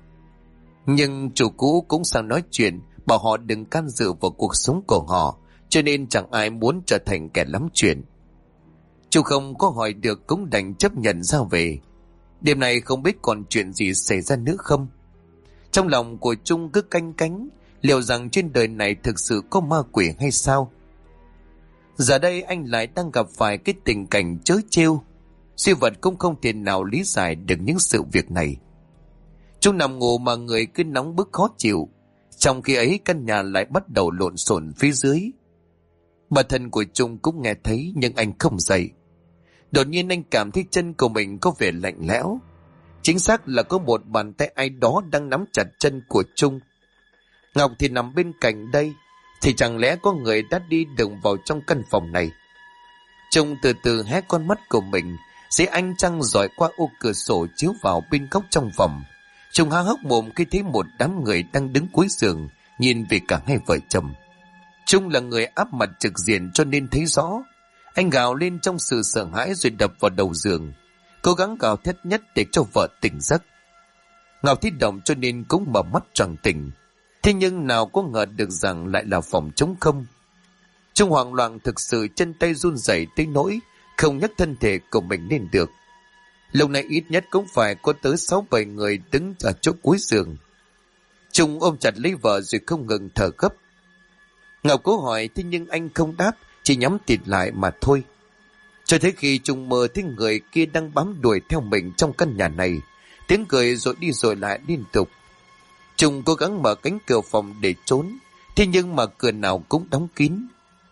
Nhưng chủ cũ cũng sang nói chuyện, bảo họ đừng can dự vào cuộc sống của họ, cho nên chẳng ai muốn trở thành kẻ lắm chuyện. Chú không có hỏi được cũng đành chấp nhận ra về. Đêm này không biết còn chuyện gì xảy ra nữa không. Trong lòng của Trung cứ canh cánh, liệu rằng trên đời này thực sự có ma quỷ hay sao? Giờ đây anh lại đang gặp phải cái tình cảnh trớ trêu. Siêu vật cũng không thể nào lý giải được những sự việc này. Trung nằm ngủ mà người cứ nóng bức khó chịu. Trong khi ấy căn nhà lại bắt đầu lộn xộn phía dưới. Bà thân của Trung cũng nghe thấy nhưng anh không dậy. Đột nhiên anh cảm thấy chân của mình có vẻ lạnh lẽo. Chính xác là có một bàn tay ai đó đang nắm chặt chân của Trung. Ngọc thì nằm bên cạnh đây, thì chẳng lẽ có người đã đi đường vào trong căn phòng này? Trung từ từ hé con mắt của mình, dưới ánh trăng rọi qua ô cửa sổ chiếu vào bên góc trong phòng. Trung há hốc mồm khi thấy một đám người đang đứng cuối giường, nhìn về cả hai vợ chồng. Trung là người áp mặt trực diện cho nên thấy rõ. Anh gào lên trong sự sợ hãi rồi đập vào đầu giường, cố gắng gào thét nhất để cho vợ tỉnh giấc. Ngọc thấy động cho nên cũng mở mắt choàng tỉnh. Thế nhưng nào có ngờ được rằng lại là phòng trống không. Trung hoảng loạn thực sự, chân tay run rẩy tới nỗi không nhấc thân thể của mình lên được. Lúc này ít nhất cũng phải có tới 6-7 người đứng ở chỗ cuối giường. Trung ôm chặt lấy vợ rồi không ngừng thở gấp. Ngọc cố hỏi thế nhưng anh không đáp, chỉ nhắm tịt lại mà thôi. Cho tới khi Trung mơ thấy người kia đang bám đuổi theo mình trong căn nhà này, tiếng cười rồi đi rồi lại liên tục. Trung cố gắng mở cánh cửa phòng để trốn, thế nhưng mà cửa nào cũng đóng kín.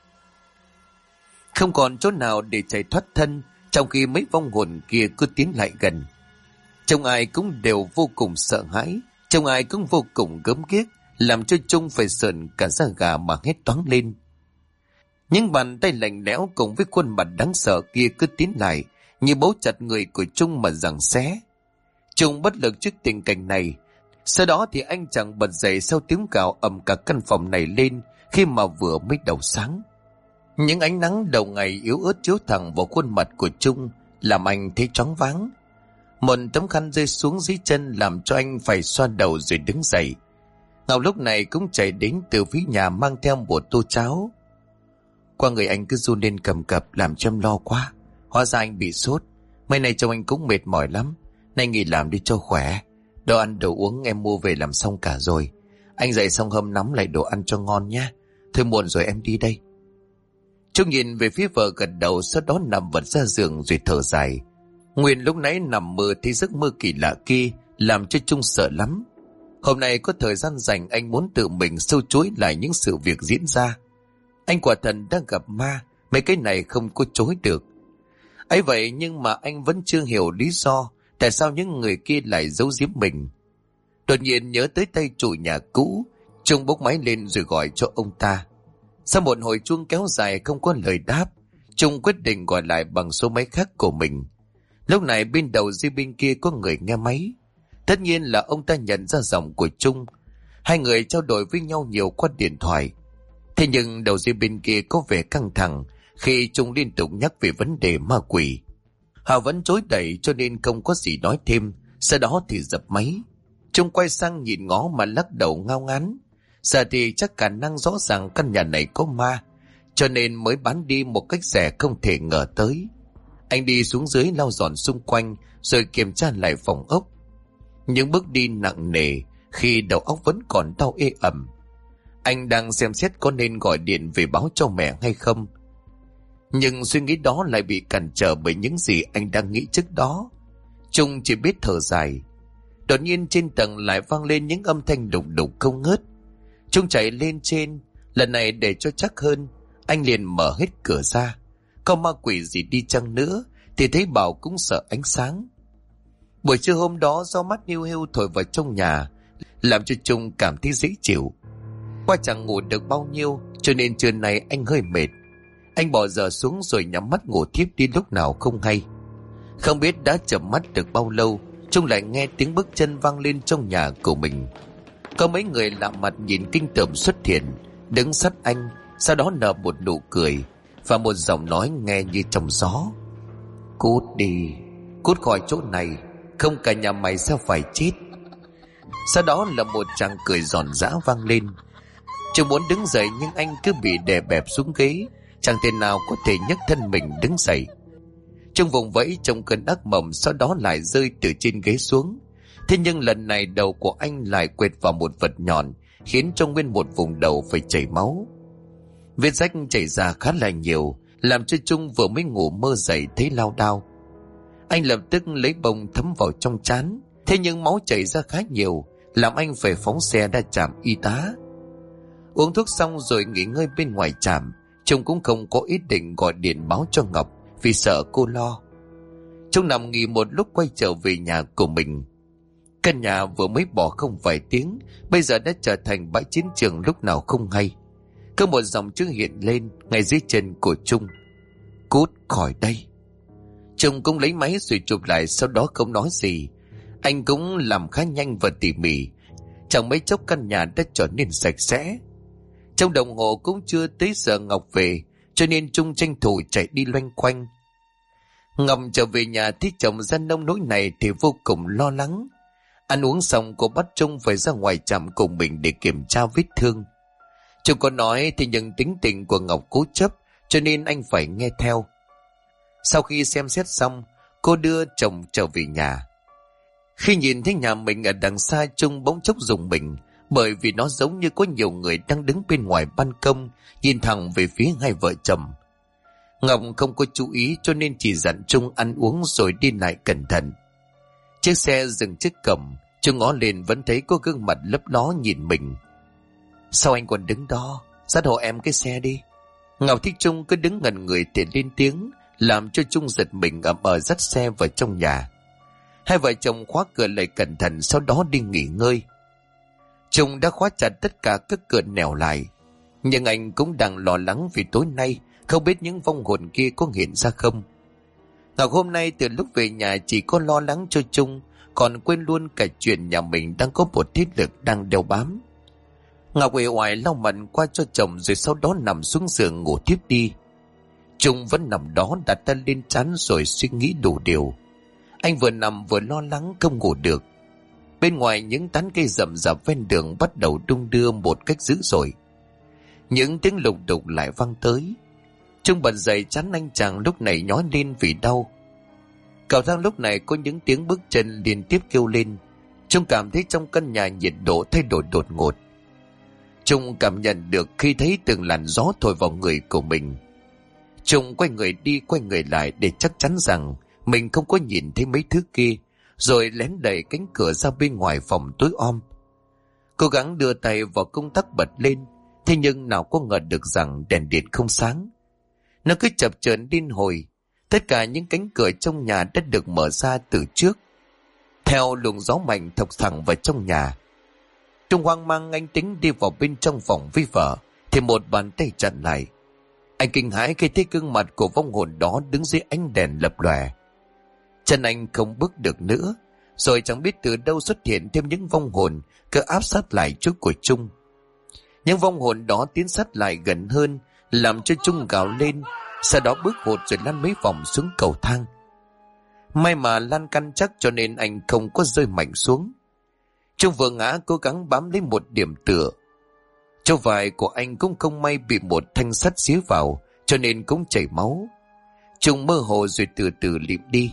Không còn chỗ nào để chạy thoát thân, trong khi mấy vong hồn kia cứ tiến lại gần. Trông ai cũng đều vô cùng sợ hãi, trông ai cũng vô cùng gớm ghiếc, làm cho Trung phải sợn cả da gà mà hét toáng lên. Những bàn tay lạnh lẽo cùng với khuôn mặt đáng sợ kia cứ tiến lại, như bấu chặt người của Trung mà giằng xé. Trung bất lực trước tình cảnh này. Sau đó thì anh chàng bật dậy sau tiếng cào ầm cả căn phòng này lên khi mà vừa mới đầu sáng. Những ánh nắng đầu ngày yếu ớt chiếu thẳng vào khuôn mặt của Trung làm anh thấy choáng váng. Một tấm khăn rơi xuống dưới chân làm cho anh phải xoa đầu rồi đứng dậy. Ngọc lúc này cũng chạy đến từ phía nhà mang theo một tô cháo. Qua người anh cứ run lên cầm cập làm cho em lo quá. Hóa ra anh bị sốt. Mấy nay trông anh cũng mệt mỏi lắm. Nay nghỉ làm đi cho khỏe. Đồ ăn đồ uống em mua về làm xong cả rồi. Anh dậy xong hâm nóng lại đồ ăn cho ngon nhé. Thôi muộn rồi em đi đây. Trung nhìn về phía vợ gật đầu, sau đó nằm vật ra giường rồi thở dài. Nguyên lúc nãy nằm mơ thấy giấc mơ kỳ lạ kia làm cho Trung sợ lắm. Hôm nay có thời gian rảnh anh muốn tự mình sâu chuỗi lại những sự việc diễn ra. Anh quả thần đang gặp ma, mấy cái này không có chối được. Ấy vậy nhưng mà anh vẫn chưa hiểu lý do tại sao những người kia lại giấu giếm mình. Đột nhiên nhớ tới tay chủ nhà cũ, Trung bốc máy lên rồi gọi cho ông ta. Sau một hồi chuông kéo dài không có lời đáp, Trung quyết định gọi lại bằng số máy khác của mình. Lúc này bên đầu dây bên kia có người nghe máy. Tất nhiên là ông ta nhận ra giọng của Trung. Hai người trao đổi với nhau nhiều qua điện thoại. Thế nhưng đầu dây bên kia có vẻ căng thẳng khi Trung liên tục nhắc về vấn đề ma quỷ. Họ vẫn chối đẩy cho nên không có gì nói thêm. Sau đó thì dập máy. Trung quay sang nhìn ngó mà lắc đầu ngao ngán. Giờ thì chắc khả năng rõ ràng căn nhà này có ma, cho nên mới bán đi một cách rẻ không thể ngờ tới. Anh đi xuống dưới lau dọn xung quanh rồi kiểm tra lại phòng ốc. Những bước đi nặng nề khi đầu óc vẫn còn đau ê ẩm. Anh đang xem xét có nên gọi điện về báo cho mẹ hay không. Nhưng suy nghĩ đó lại bị cản trở bởi những gì anh đang nghĩ trước đó. Trung chỉ biết thở dài. Đột nhiên trên tầng lại vang lên những âm thanh đục đục không ngớt. Trung chạy lên trên. Lần này để cho chắc hơn, anh liền mở hết cửa ra. Có ma quỷ gì đi chăng nữa thì thấy Bảo cũng sợ ánh sáng. Buổi trưa hôm đó gió mát hiu hiu thổi vào trong nhà, làm cho Trung cảm thấy dễ chịu. Qua chẳng ngủ được bao nhiêu cho nên trưa nay anh hơi mệt. Anh bỏ giờ xuống rồi nhắm mắt ngủ thiếp đi lúc nào không hay. Không biết đã chợp mắt được bao lâu, Trung lại nghe tiếng bước chân vang lên trong nhà của mình. Có mấy người lạ mặt nhìn kinh tởm xuất hiện, đứng sát anh, sau đó nở một nụ cười và một giọng nói nghe như trong gió. Cút đi, cút khỏi chỗ này, không cả nhà mày sẽ phải chết. Sau đó là một tràng cười giòn giã vang lên. Trung muốn đứng dậy nhưng anh cứ bị đè bẹp xuống ghế, chẳng thể nào có thể nhấc thân mình đứng dậy. Trung vùng vẫy trong cơn ác mộng, sau đó lại rơi từ trên ghế xuống. Thế nhưng lần này đầu của anh lại quệt vào một vật nhọn, khiến cho nguyên một vùng đầu phải chảy máu. Vết rách chảy ra khá là nhiều, làm cho Trung vừa mới ngủ mơ dậy thấy lao đao. Anh lập tức lấy bông thấm vào trong trán, thế nhưng máu chảy ra khá nhiều, làm anh phải phóng xe ra trạm y tá. Uống thuốc xong rồi nghỉ ngơi bên ngoài trạm, Trung cũng không có ý định gọi điện báo cho Ngọc vì sợ cô lo. Trung nằm nghỉ một lúc quay trở về nhà của mình. Căn nhà vừa mới bỏ không vài tiếng, bây giờ đã trở thành bãi chiến trường lúc nào không hay. Có một dòng chữ hiện lên ngay dưới chân của Trung: cút khỏi đây. Trung cũng lấy máy rồi chụp lại, sau đó không nói gì. Anh cũng làm khá nhanh và tỉ mỉ. Chẳng mấy chốc căn nhà đã trở nên sạch sẽ. Trong đồng hồ cũng chưa tới giờ Ngọc về, cho nên Trung tranh thủ chạy đi loanh quanh. Ngọc trở về nhà thấy chồng ra nông nỗi này thì vô cùng lo lắng. Ăn uống xong cô bắt Trung phải ra ngoài trạm cùng mình để kiểm tra vết thương. Trung có nói thì nhưng tính tình của Ngọc cố chấp, cho nên anh phải nghe theo. Sau khi xem xét xong, cô đưa chồng trở về nhà. Khi nhìn thấy nhà mình ở đằng xa, Trung bỗng chốc rùng mình, bởi vì nó giống như có nhiều người đang đứng bên ngoài ban công nhìn thẳng về phía hai vợ chồng. Ngọc không có chú ý cho nên chỉ dặn Trung ăn uống rồi đi lại cẩn thận. Chiếc xe dừng trước cổng, Trung ngó lên vẫn thấy có gương mặt lấp ló nhìn mình. Sao anh còn đứng đó, dắt hộ em cái xe đi. Ngọc thấy Trung cứ đứng ngẩn người thì lên tiếng, làm cho Trung giật mình ậm ờ dắt xe vào trong nhà. Hai vợ chồng khóa cửa lại cẩn thận, sau đó đi nghỉ ngơi. Trung đã khóa chặt tất cả các cửa nẻo lại, nhưng anh cũng đang lo lắng vì tối nay không biết những vong hồn kia có hiện ra không. Ngọc hôm nay từ lúc về nhà chỉ có lo lắng cho Trung, còn quên luôn cả chuyện nhà mình đang có một thế lực đang đeo bám. Ngọc uể oải lau mặt qua cho chồng rồi sau đó nằm xuống giường ngủ tiếp đi. Trung vẫn nằm đó đặt tay lên trán rồi suy nghĩ đủ điều. Anh vừa nằm vừa lo lắng không ngủ được. Bên ngoài những tán cây rậm rạp ven đường bắt đầu đung đưa một cách dữ dội. Những tiếng lục đục lại vang tới. Trung bật dậy, trán anh chàng lúc này nhói lên vì đau. Cầu thang lúc này có những tiếng bước chân liên tiếp kêu lên. Trung cảm thấy trong căn nhà nhiệt độ thay đổi đột ngột. Trung cảm nhận được khi thấy từng làn gió thổi vào người của mình. Trung quay người đi quay người lại để chắc chắn rằng mình không có nhìn thấy mấy thứ kia, rồi lén đẩy cánh cửa ra bên ngoài phòng tối om. Cố gắng đưa tay vào công tắc bật lên, thế nhưng nào có ngờ được rằng đèn điện không sáng. Nó cứ chập chờn liên hồi. Tất cả những cánh cửa trong nhà đã được mở ra từ trước, theo luồng gió mạnh thọc thẳng vào trong nhà. Trung hoang mang anh tính đi vào bên trong phòng với vợ, thì một bàn tay chặn lại. Anh kinh hãi khi thấy gương mặt của vong hồn đó đứng dưới ánh đèn lập lòe. Chân anh không bước được nữa, rồi chẳng biết từ đâu xuất hiện thêm những vong hồn cứ áp sát lại trước của Trung. Những vong hồn đó tiến sát lại gần hơn, làm cho Trung gào lên, sau đó bước hụt rồi lăn mấy vòng xuống cầu thang. May mà lan căn chắc cho nên anh không có rơi mạnh xuống. Trung vừa ngã cố gắng bám lấy một điểm tựa. Chỗ vai của anh cũng không may bị một thanh sắt xía vào, cho nên cũng chảy máu. Trung mơ hồ rồi từ từ lịm đi.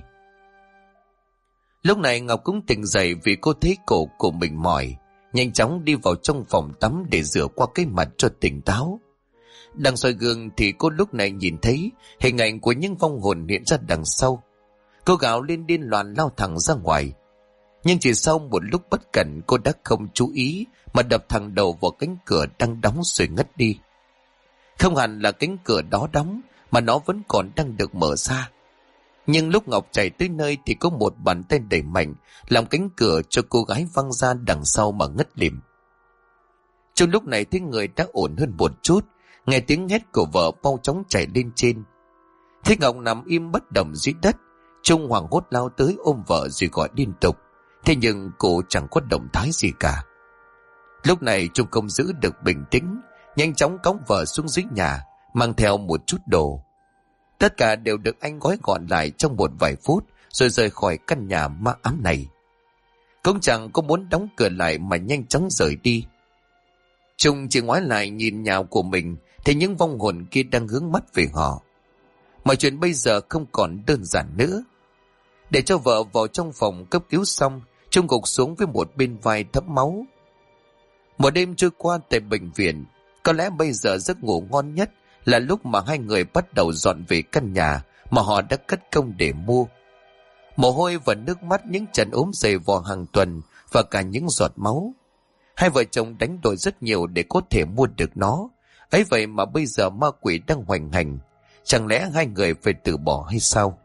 Lúc này Ngọc cũng tỉnh dậy vì cô thấy cổ của mình mỏi, nhanh chóng đi vào trong phòng tắm để rửa qua cái mặt cho tỉnh táo. Đang soi gương thì cô lúc này nhìn thấy hình ảnh của những vong hồn hiện ra đằng sau. Cô gào lên điên loạn lao thẳng ra ngoài. Nhưng chỉ sau một lúc bất cẩn, cô đã không chú ý mà đập thẳng đầu vào cánh cửa đang đóng rồi ngất đi. Không hẳn là cánh cửa đó đóng, mà nó vẫn còn đang được mở ra. Nhưng lúc Ngọc chạy tới nơi thì có một bàn tay đẩy mạnh, làm cánh cửa cho cô gái văng ra đằng sau mà ngất lịm. Trong lúc này thấy người đã ổn hơn một chút, nghe tiếng hét của vợ mau chóng chạy lên trên. Thấy Ngọc nằm im bất động dưới đất, Trung hoảng hốt lao tới ôm vợ rồi gọi liên tục. Thế nhưng cô chẳng có động thái gì cả. Lúc này Trung không giữ được bình tĩnh, nhanh chóng cõng vợ xuống dưới nhà, mang theo một chút đồ. Tất cả đều được anh gói gọn lại trong một vài phút, rồi rời khỏi căn nhà ma ám này. Cũng chẳng có muốn đóng cửa lại mà nhanh chóng rời đi. Trung chỉ ngoái lại nhìn nhà của mình, thì những vong hồn kia đang hướng mắt về họ. Mọi chuyện bây giờ không còn đơn giản nữa. Để cho vợ vào trong phòng cấp cứu xong, Trung gục xuống với một bên vai thấm máu. Một đêm trôi qua tại bệnh viện, có lẽ bây giờ giấc ngủ ngon nhất là lúc mà hai người bắt đầu dọn về căn nhà mà họ đã cất công để mua. Mồ hôi và nước mắt, những trận ốm dày vò hàng tuần và cả những giọt máu. Hai vợ chồng đánh đổi rất nhiều để có thể mua được nó. Ấy vậy mà bây giờ ma quỷ đang hoành hành. Chẳng lẽ hai người phải từ bỏ hay sao?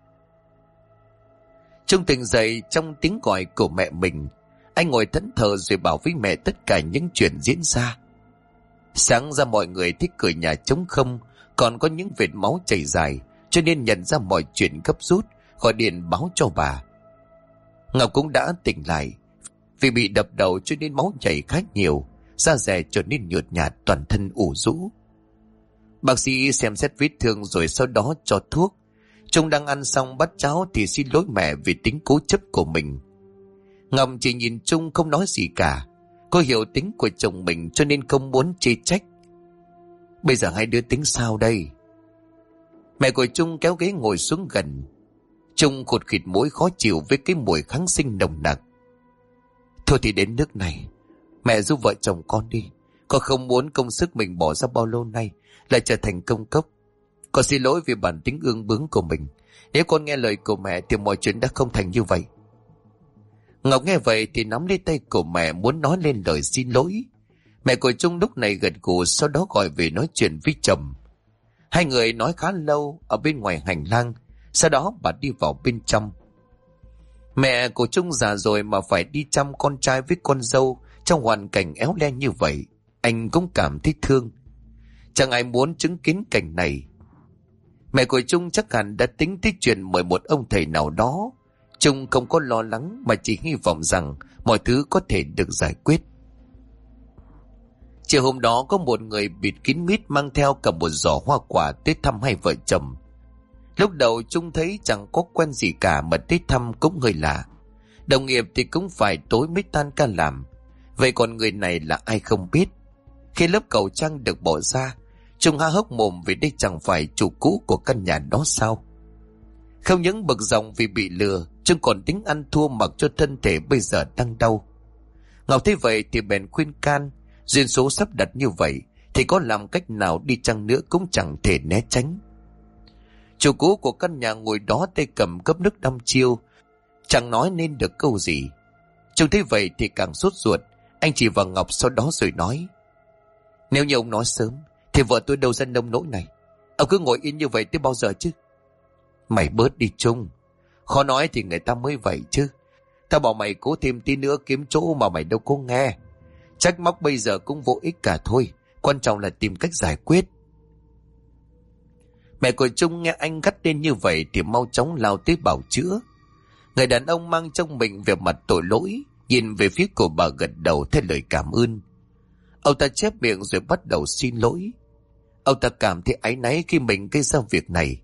Trung tỉnh dậy trong tiếng gọi của mẹ mình. Anh ngồi thẫn thờ rồi bảo với mẹ tất cả những chuyện diễn ra. Sáng ra mọi người thấy cửa nhà trống không, còn có những vệt máu chảy dài, cho nên nhận ra mọi chuyện gấp rút, gọi điện báo cho bà. Ngọc cũng đã tỉnh lại. Vì bị đập đầu cho nên máu chảy khá nhiều, da dẻ trở nên nhợt nhạt, toàn thân ủ rũ. Bác sĩ xem xét vết thương rồi sau đó cho thuốc. Trung đang ăn xong bát cháo thì xin lỗi mẹ vì tính cố chấp của mình. Ngọc chỉ nhìn Trung không nói gì cả. Cô hiểu tính của chồng mình cho nên không muốn chê trách. Bây giờ hai đứa tính sao đây? Mẹ của Trung kéo ghế ngồi xuống gần. Trung khụt khịt mũi khó chịu với cái mùi kháng sinh nồng nặc. Thôi thì đến nước này, mẹ giúp vợ chồng con đi. Con không muốn công sức mình bỏ ra bao lâu nay lại trở thành công cốc. Con xin lỗi vì bản tính ương bướng của mình. Nếu con nghe lời của mẹ thì mọi chuyện đã không thành như vậy. Ngọc nghe vậy thì nắm lấy tay của mẹ muốn nói lên lời xin lỗi. Mẹ của Trung lúc này gật gù, sau đó gọi về nói chuyện với chồng. Hai người nói khá lâu ở bên ngoài hành lang, sau đó bà đi vào bên trong. Mẹ của Trung già rồi mà phải đi chăm con trai với con dâu trong hoàn cảnh éo le như vậy, anh cũng cảm thấy thương. Chẳng ai muốn chứng kiến cảnh này. Mẹ của Trung chắc hẳn đã tính tới chuyện mời một ông thầy nào đó Trung không có lo lắng mà chỉ hy vọng rằng mọi thứ có thể được giải quyết. Chiều hôm đó có một người bịt kín mít mang theo cả một giỏ hoa quả tới thăm hai vợ chồng. Lúc đầu Trung thấy chẳng có quen gì cả mà tới thăm cũng hơi lạ. Đồng nghiệp thì cũng phải tối mới tan ca làm. Vậy còn người này là ai không biết. Khi lớp khẩu trang được bỏ ra, Trung há hốc mồm vì đây chẳng phải chủ cũ của căn nhà đó sao. Không những bực dọc vì bị lừa, Trung còn tính ăn thua mặc cho thân thể bây giờ đang đau. Ngọc thấy vậy thì bèn khuyên can, duyên số sắp đặt như vậy thì có làm cách nào đi chăng nữa cũng chẳng thể né tránh. Chủ cũ của căn nhà ngồi đó tay cầm cốc nước đăm chiêu, chẳng nói nên được câu gì. Trông thấy vậy thì càng sốt ruột, anh chỉ vào Ngọc sau đó rồi nói: Nếu như ông nói sớm thì vợ tôi đâu ra nông nỗi này. Ông cứ ngồi yên như vậy tới bao giờ chứ? Mày bớt đi Trung, khó nói thì người ta mới vậy chứ. Tao bảo mày cố thêm tí nữa kiếm chỗ mà mày đâu có nghe. Trách móc bây giờ cũng vô ích cả thôi, quan trọng là tìm cách giải quyết. Mẹ của Trung nghe anh gắt lên như vậy thì mau chóng lao tới bảo chữa. Người đàn ông mang trong mình về mặt tội lỗi, nhìn về phía của bà gật đầu theo lời cảm ơn. Ông ta chép miệng rồi bắt đầu xin lỗi. Ông ta cảm thấy áy náy khi mình gây ra việc này.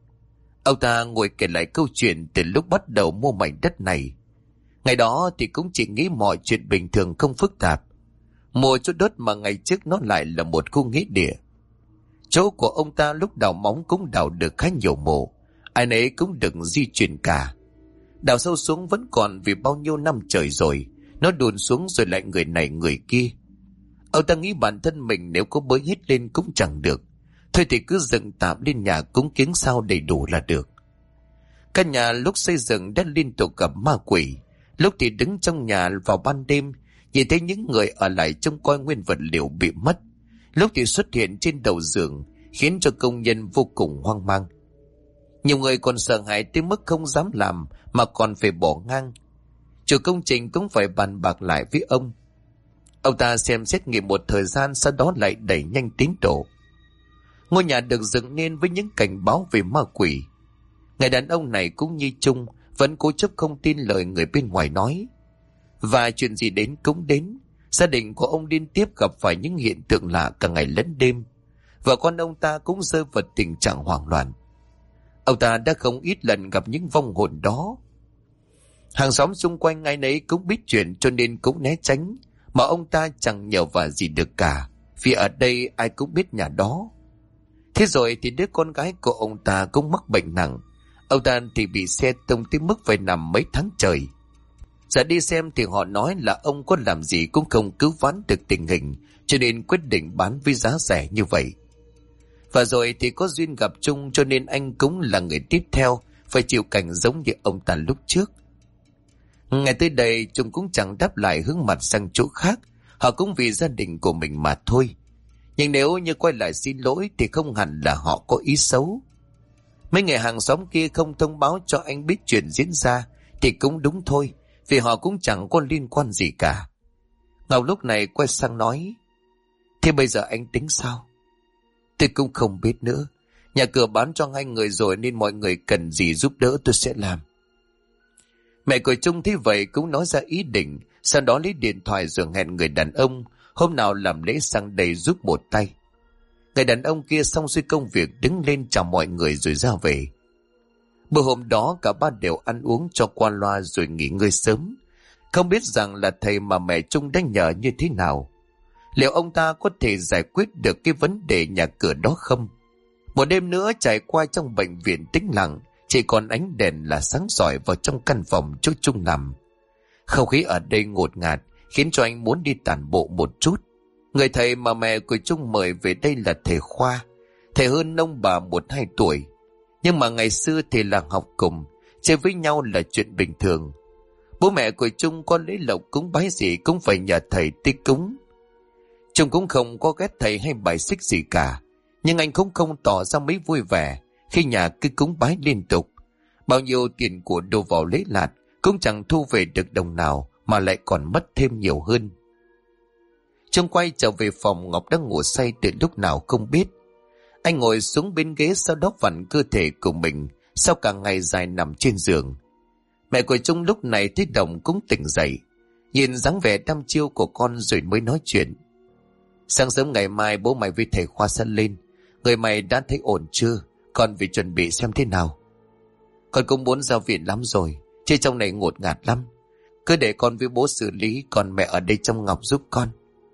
Ông ta ngồi kể lại câu chuyện từ lúc bắt đầu mua mảnh đất này. Ngày đó thì cũng chỉ nghĩ mọi chuyện bình thường không phức tạp. Mua chỗ đất mà ngày trước nó lại là một khu nghĩa địa. Chỗ của ông ta lúc đào móng cũng đào được khá nhiều mộ, ai nấy cũng đừng di chuyển cả. Đào sâu xuống vẫn còn vì bao nhiêu năm trời rồi, nó đùn xuống rồi lại người này người kia. Ông ta nghĩ bản thân mình nếu có bới hết lên cũng chẳng được, thôi thì cứ dựng tạm lên nhà cúng kiếng sao đầy đủ là được. Căn nhà lúc xây dựng đã liên tục gặp ma quỷ, lúc thì đứng trong nhà vào ban đêm nhìn thấy những người ở lại trông coi nguyên vật liệu bị mất, lúc thì xuất hiện trên đầu giường khiến cho công nhân vô cùng hoang mang. Nhiều người còn sợ hãi tới mức không dám làm mà còn phải bỏ ngang. Chủ công trình cũng phải bàn bạc lại với ông. Ông ta xem xét nghiệm một thời gian, sau đó lại đẩy nhanh tiến độ. Ngôi nhà được dựng nên với những cảnh báo về ma quỷ. Người đàn ông này cũng như Trung vẫn cố chấp không tin lời người bên ngoài nói. Và chuyện gì đến cũng đến. Gia đình của ông liên tiếp gặp phải những hiện tượng lạ cả ngày lẫn đêm. Và con ông ta cũng rơi vào tình trạng hoảng loạn. Ông ta đã không ít lần gặp những vong hồn đó. Hàng xóm xung quanh ai nấy cũng biết chuyện cho nên cũng né tránh. Mà ông ta chẳng nhờ vả gì được cả, vì ở đây ai cũng biết nhà đó. Thế rồi thì đứa con gái của ông ta cũng mắc bệnh nặng. Ông ta thì bị xe tông tới mức phải nằm mấy tháng trời. Giờ đi xem thì họ nói là ông có làm gì cũng không cứu vãn được tình hình, cho nên quyết định bán với giá rẻ như vậy. Và rồi thì có duyên gặp Trung, cho nên anh cũng là người tiếp theo phải chịu cảnh giống như ông ta lúc trước. Ngày tới đây Trung cũng chẳng đáp lại, hướng mặt sang chỗ khác. Họ cũng vì gia đình của mình mà thôi. Nhưng nếu như quay lại xin lỗi thì không hẳn là họ có ý xấu. Mấy người hàng xóm kia không thông báo cho anh biết chuyện diễn ra thì cũng đúng thôi, vì họ cũng chẳng có liên quan gì cả. Ngọc lúc này quay sang nói: Thế bây giờ anh tính sao? Tôi cũng không biết nữa. Nhà cửa bán cho hai người rồi nên mọi người cần gì giúp đỡ tôi sẽ làm. Mẹ của Trung thấy vậy cũng nói ra ý định, sau đó lấy điện thoại rồi hẹn người đàn ông hôm nào làm lễ sang đây giúp một tay. Người đàn ông kia xong xuôi công việc đứng lên chào mọi người rồi ra về. Bữa hôm đó cả ba đều ăn uống cho qua loa rồi nghỉ ngơi sớm. Không biết rằng là thầy mà mẹ Trung đã nhờ như thế nào. Liệu ông ta có thể giải quyết được cái vấn đề nhà cửa đó không? Một đêm nữa trải qua trong bệnh viện tĩnh lặng, chỉ còn ánh đèn là sáng sỏi vào trong căn phòng chỗ Trung nằm. Không khí ở đây ngột ngạt khiến cho anh muốn đi tản bộ một chút. Người thầy mà mẹ của Trung mời về đây là thầy Khoa. Thầy hơn ông bà 1-2 tuổi. Nhưng mà ngày xưa thì là học cùng, chơi với nhau là chuyện bình thường. Bố mẹ của Trung có lấy lộc cúng bái gì cũng phải nhờ thầy tích cúng. Trung cũng không có ghét thầy hay bài xích gì cả. Nhưng anh cũng không tỏ ra mấy vui vẻ khi nhà cứ cúng bái liên tục. Bao nhiêu tiền của đổ vào lấy lạt cũng chẳng thu về được đồng nào, mà lại còn mất thêm nhiều hơn. Trung quay trở về phòng. Ngọc đang ngủ say từ lúc nào không biết. Anh ngồi xuống bên ghế, sau đó vặn cơ thể của mình sau cả ngày dài nằm trên giường. Mẹ của Trung lúc này thấy Đồng cũng tỉnh dậy, nhìn dáng vẻ đăm chiêu của con rồi mới nói chuyện. Sáng sớm ngày mai bố mày với thầy Khoa sẽ lên. Người mày đã thấy ổn chưa? Con phải chuẩn bị xem thế nào. Con cũng muốn ra viện lắm rồi, chứ trong này ngột ngạt lắm. Cứ để con với bố xử lý, còn mẹ ở đây trông Ngọc giúp con.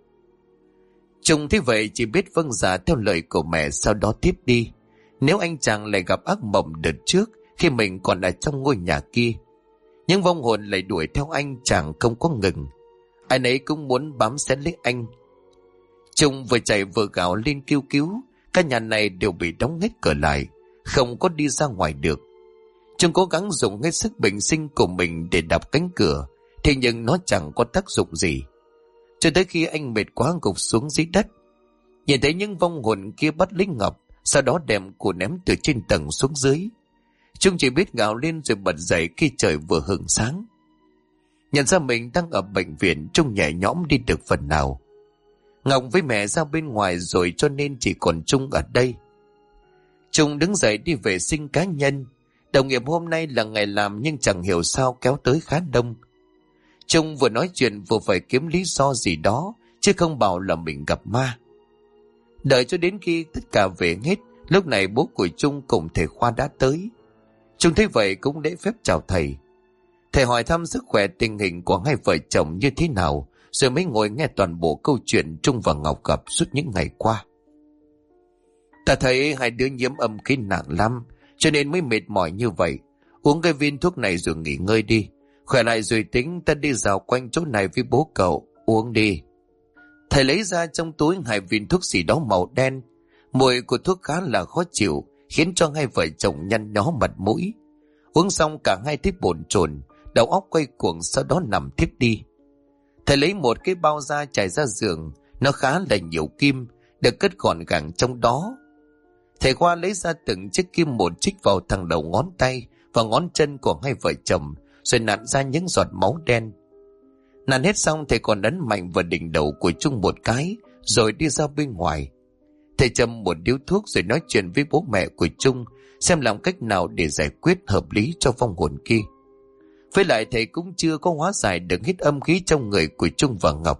Trung thế vậy chỉ biết vâng dạ theo lời của mẹ, sau đó tiếp đi. Nếu anh chàng lại gặp ác mộng đợt trước khi mình còn ở trong ngôi nhà kia, những vong hồn lại đuổi theo anh chàng không có ngừng. Ai nấy cũng muốn bám xé lấy anh. Trung vừa chạy vừa gào lên kêu cứu. Các nhà này đều bị đóng hết cửa lại, không có đi ra ngoài được. Trung cố gắng dùng hết sức bình sinh của mình để đập cánh cửa, thế nhưng nó chẳng có tác dụng gì. Cho tới khi anh mệt quá gục xuống dưới đất. Nhìn thấy những vong hồn kia bắt lấy Ngọc, sau đó đem cô ném từ trên tầng xuống dưới. Trung chỉ biết gào lên rồi bật dậy khi trời vừa hửng sáng. Nhận ra mình đang ở bệnh viện, Trung nhẹ nhõm đi được phần nào. Ngọc với mẹ ra bên ngoài rồi, cho nên chỉ còn Trung ở đây. Trung đứng dậy đi vệ sinh cá nhân. Đồng nghiệp hôm nay là ngày làm nhưng chẳng hiểu sao kéo tới khá đông. Trung vừa nói chuyện vừa phải kiếm lý do gì đó, chứ không bảo là mình gặp ma. Đợi cho đến khi tất cả về hết, lúc này bố của Trung cùng thầy Khoa đã tới. Trung thấy vậy cũng lễ phép chào thầy. Thầy hỏi thăm sức khỏe tình hình của hai vợ chồng như thế nào, rồi mới ngồi nghe toàn bộ câu chuyện Trung và Ngọc gặp suốt những ngày qua. Ta thấy hai đứa nhiễm âm khí nặng lắm, cho nên mới mệt mỏi như vậy. Uống cái viên thuốc này rồi nghỉ ngơi đi. Khỏe lại rồi tính, ta đi dạo quanh chỗ này với bố cậu. Uống đi. Thầy lấy ra trong túi hai viên thuốc gì đó màu đen. Mùi của thuốc khá là khó chịu, khiến cho hai vợ chồng nhăn nhó mặt mũi. Uống xong cả hai thấy bồn chồn, đầu óc quay cuồng, sau đó nằm thiếp đi. Thầy lấy một cái bao da trải ra giường, nó khá là nhiều kim, được cất gọn gàng trong đó. Thầy Khoa lấy ra từng chiếc kim một chích vào thẳng đầu ngón tay và ngón chân của hai vợ chồng, rồi nặn ra những giọt máu đen. Nặn hết xong, thầy còn ấn mạnh vào đỉnh đầu của Trung một cái, rồi đi ra bên ngoài. Thầy châm một điếu thuốc rồi nói chuyện với bố mẹ của Trung, xem làm cách nào để giải quyết hợp lý cho vong hồn kia. Với lại thầy cũng chưa có hóa giải được hết âm khí trong người của Trung và Ngọc.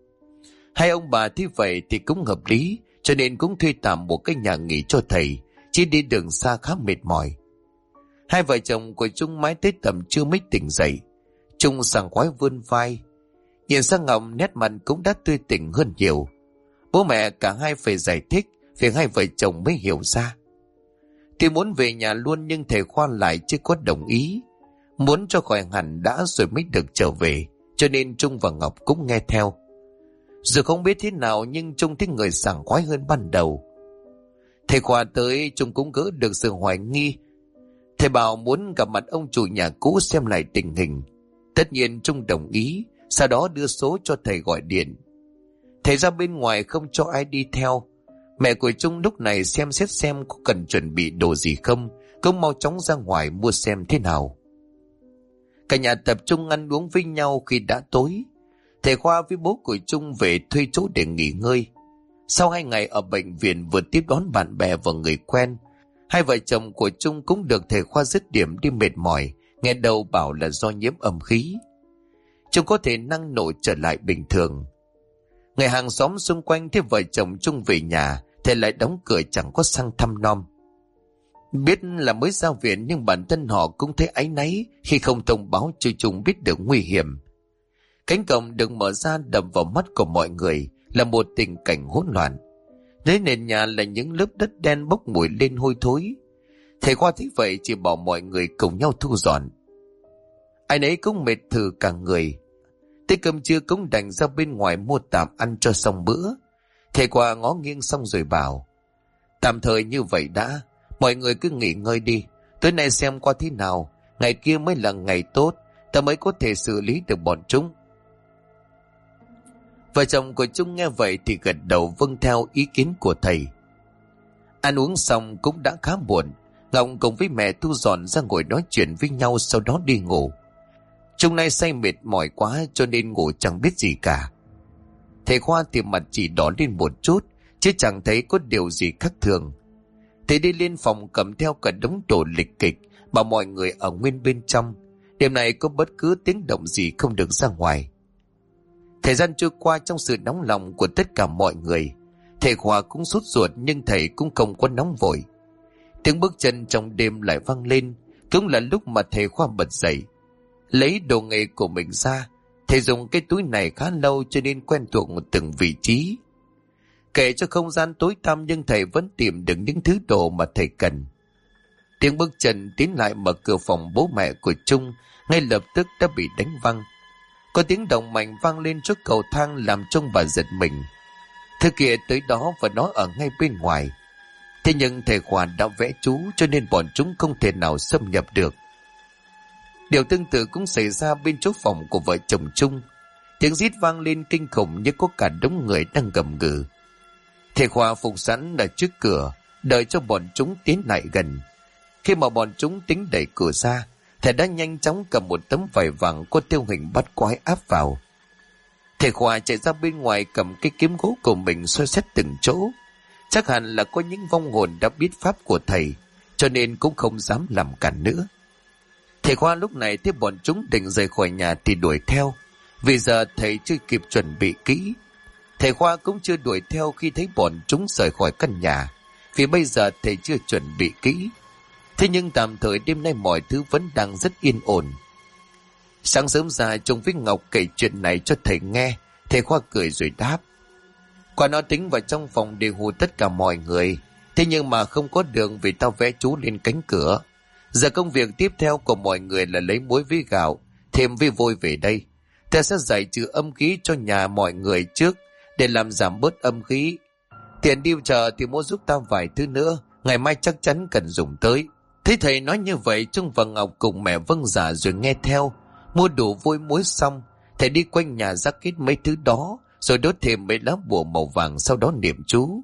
Hai ông bà thấy vậy thì cũng hợp lý, cho nên cũng thuê tạm một cái nhà nghỉ cho thầy, chỉ đi đường xa khá mệt mỏi. Hai vợ chồng của Trung mãi tới tầm trưa mới tỉnh dậy. Trung sảng khoái vươn vai, nhìn sang Ngọc, nét mặt cũng đã tươi tỉnh hơn nhiều. Bố mẹ cả hai phải giải thích, vì hai vợ chồng mới hiểu ra. Thì muốn về nhà luôn, nhưng thầy Khoa lại chưa có đồng ý. Muốn cho khỏi hẳn đã rồi mới được trở về, cho nên Trung và Ngọc cũng nghe theo. Dù không biết thế nào nhưng Trung thấy người sảng khoái hơn ban đầu. Thầy Khoa tới, Trung cũng gỡ được sự hoài nghi. Thầy bảo muốn gặp mặt ông chủ nhà cũ xem lại tình hình. Tất nhiên Trung đồng ý, sau đó đưa số cho thầy gọi điện. Thầy ra bên ngoài không cho ai đi theo. Mẹ của Trung lúc này xem xét xem có cần chuẩn bị đồ gì không, cũng mau chóng ra ngoài mua xem thế nào. Cả nhà tập trung ăn uống với nhau khi đã tối. Thầy Khoa với bố của Trung về thuê chỗ để nghỉ ngơi. Sau 2 ngày ở bệnh viện vừa tiếp đón bạn bè và người quen, hai vợ chồng của Trung cũng được thầy Khoa dứt điểm đi mệt mỏi, nghe đầu bảo là do nhiễm âm khí. Trung có thể năng nổ trở lại bình thường. Người hàng xóm xung quanh thấy vợ chồng Trung về nhà, thầy lại đóng cửa chẳng có sang thăm nom. Biết là mới ra viện nhưng bản thân họ cũng thấy áy náy khi không thông báo cho Trung biết được nguy hiểm. Cánh cổng được mở ra đập vào mắt của mọi người là một tình cảnh hỗn loạn. Dưới nền nhà là những lớp đất đen bốc mùi lên hôi thối. Thầy Khoa thấy vậy chỉ bảo mọi người cùng nhau thu dọn. Ai nấy cũng mệt thừ cả người. Tới cơm trưa cũng đành ra bên ngoài mua tạm ăn cho xong bữa. Thầy Khoa ngó nghiêng xong rồi bảo: tạm thời như vậy đã, mọi người cứ nghỉ ngơi đi. Tối nay xem qua thế nào, ngày kia mới là ngày tốt, ta mới có thể xử lý được bọn chúng. Vợ chồng của Trung nghe vậy thì gật đầu vâng theo ý kiến của thầy. Ăn uống xong cũng đã khá muộn. Ngọc cùng với mẹ thu dọn ra ngồi nói chuyện với nhau, sau đó đi ngủ. Trung nay say mệt mỏi quá cho nên ngủ chẳng biết gì cả. Thầy Khoa thì mặt chỉ đỏ lên một chút, chứ chẳng thấy có điều gì khác thường. Thầy đi lên phòng cầm theo cả đống đồ lịch kịch, bảo mọi người ở nguyên bên trong, Đêm nay có bất cứ tiếng động gì không được ra ngoài. Thời gian trôi qua trong sự nóng lòng của tất cả mọi người. Thầy Khoa cũng sốt ruột nhưng thầy cũng không có nóng vội. Tiếng bước chân trong đêm lại vang lên, cũng là lúc mà thầy Khoa bật dậy. Lấy đồ nghề của mình ra, thầy dùng cái túi này khá lâu cho nên quen thuộc từng vị trí. Kể cho không gian tối tăm nhưng thầy vẫn tìm được những thứ đồ mà thầy cần. Tiếng bước chân tiến lại mở cửa phòng bố mẹ của Trung ngay lập tức đã bị đánh văng. Có tiếng động mạnh vang lên trước cầu thang làm Trung bà giật mình. Thứ kia tới đó và nó ở ngay bên ngoài. Thế nhưng thầy Khoa đã vẽ chú cho nên bọn chúng không thể nào xâm nhập được. Điều tương tự cũng xảy ra bên chỗ phòng của vợ chồng Trung. Tiếng rít vang lên kinh khủng như có cả đống người đang gầm gừ. Thầy Khoa phục sẵn ở trước cửa, đợi cho bọn chúng tiến lại gần. Khi mà bọn chúng tính đẩy cửa ra, thầy đã nhanh chóng cầm một tấm vải vàng có tiêu hình bắt quái áp vào. Thầy Khoa chạy ra bên ngoài cầm cái kiếm gỗ của mình soi xét từng chỗ. Chắc hẳn là có những vong hồn đã biết pháp của thầy, cho nên cũng không dám làm cản nữa. Thầy Khoa lúc này thấy bọn chúng định rời khỏi nhà thì đuổi theo, vì giờ thầy chưa kịp chuẩn bị kỹ. Thầy Khoa cũng chưa đuổi theo khi thấy bọn chúng rời khỏi căn nhà, vì bây giờ thầy chưa chuẩn bị kỹ. Thế nhưng tạm thời đêm nay mọi thứ vẫn đang rất yên ổn. Sáng sớm ra Trung với Ngọc kể chuyện này cho thầy nghe. Thầy Khoa cười rồi đáp: Quả nó tính vào trong phòng để hù tất cả mọi người, thế nhưng mà không có đường vì tao vẽ chú lên cánh cửa. Giờ công việc tiếp theo của mọi người là lấy muối với gạo, thêm với vôi về đây. Ta sẽ giải trừ âm khí cho nhà mọi người trước để làm giảm bớt âm khí. Tiền đi chợ thì mua giúp tao vài thứ nữa, ngày mai chắc chắn cần dùng tới. Thấy thầy nói như vậy, Trung và Ngọc cùng mẹ vâng dạ rồi nghe theo. Mua đủ vôi muối xong, thầy đi quanh nhà rắc kết mấy thứ đó, rồi đốt thêm mấy lá bùa màu vàng, sau đó niệm chú.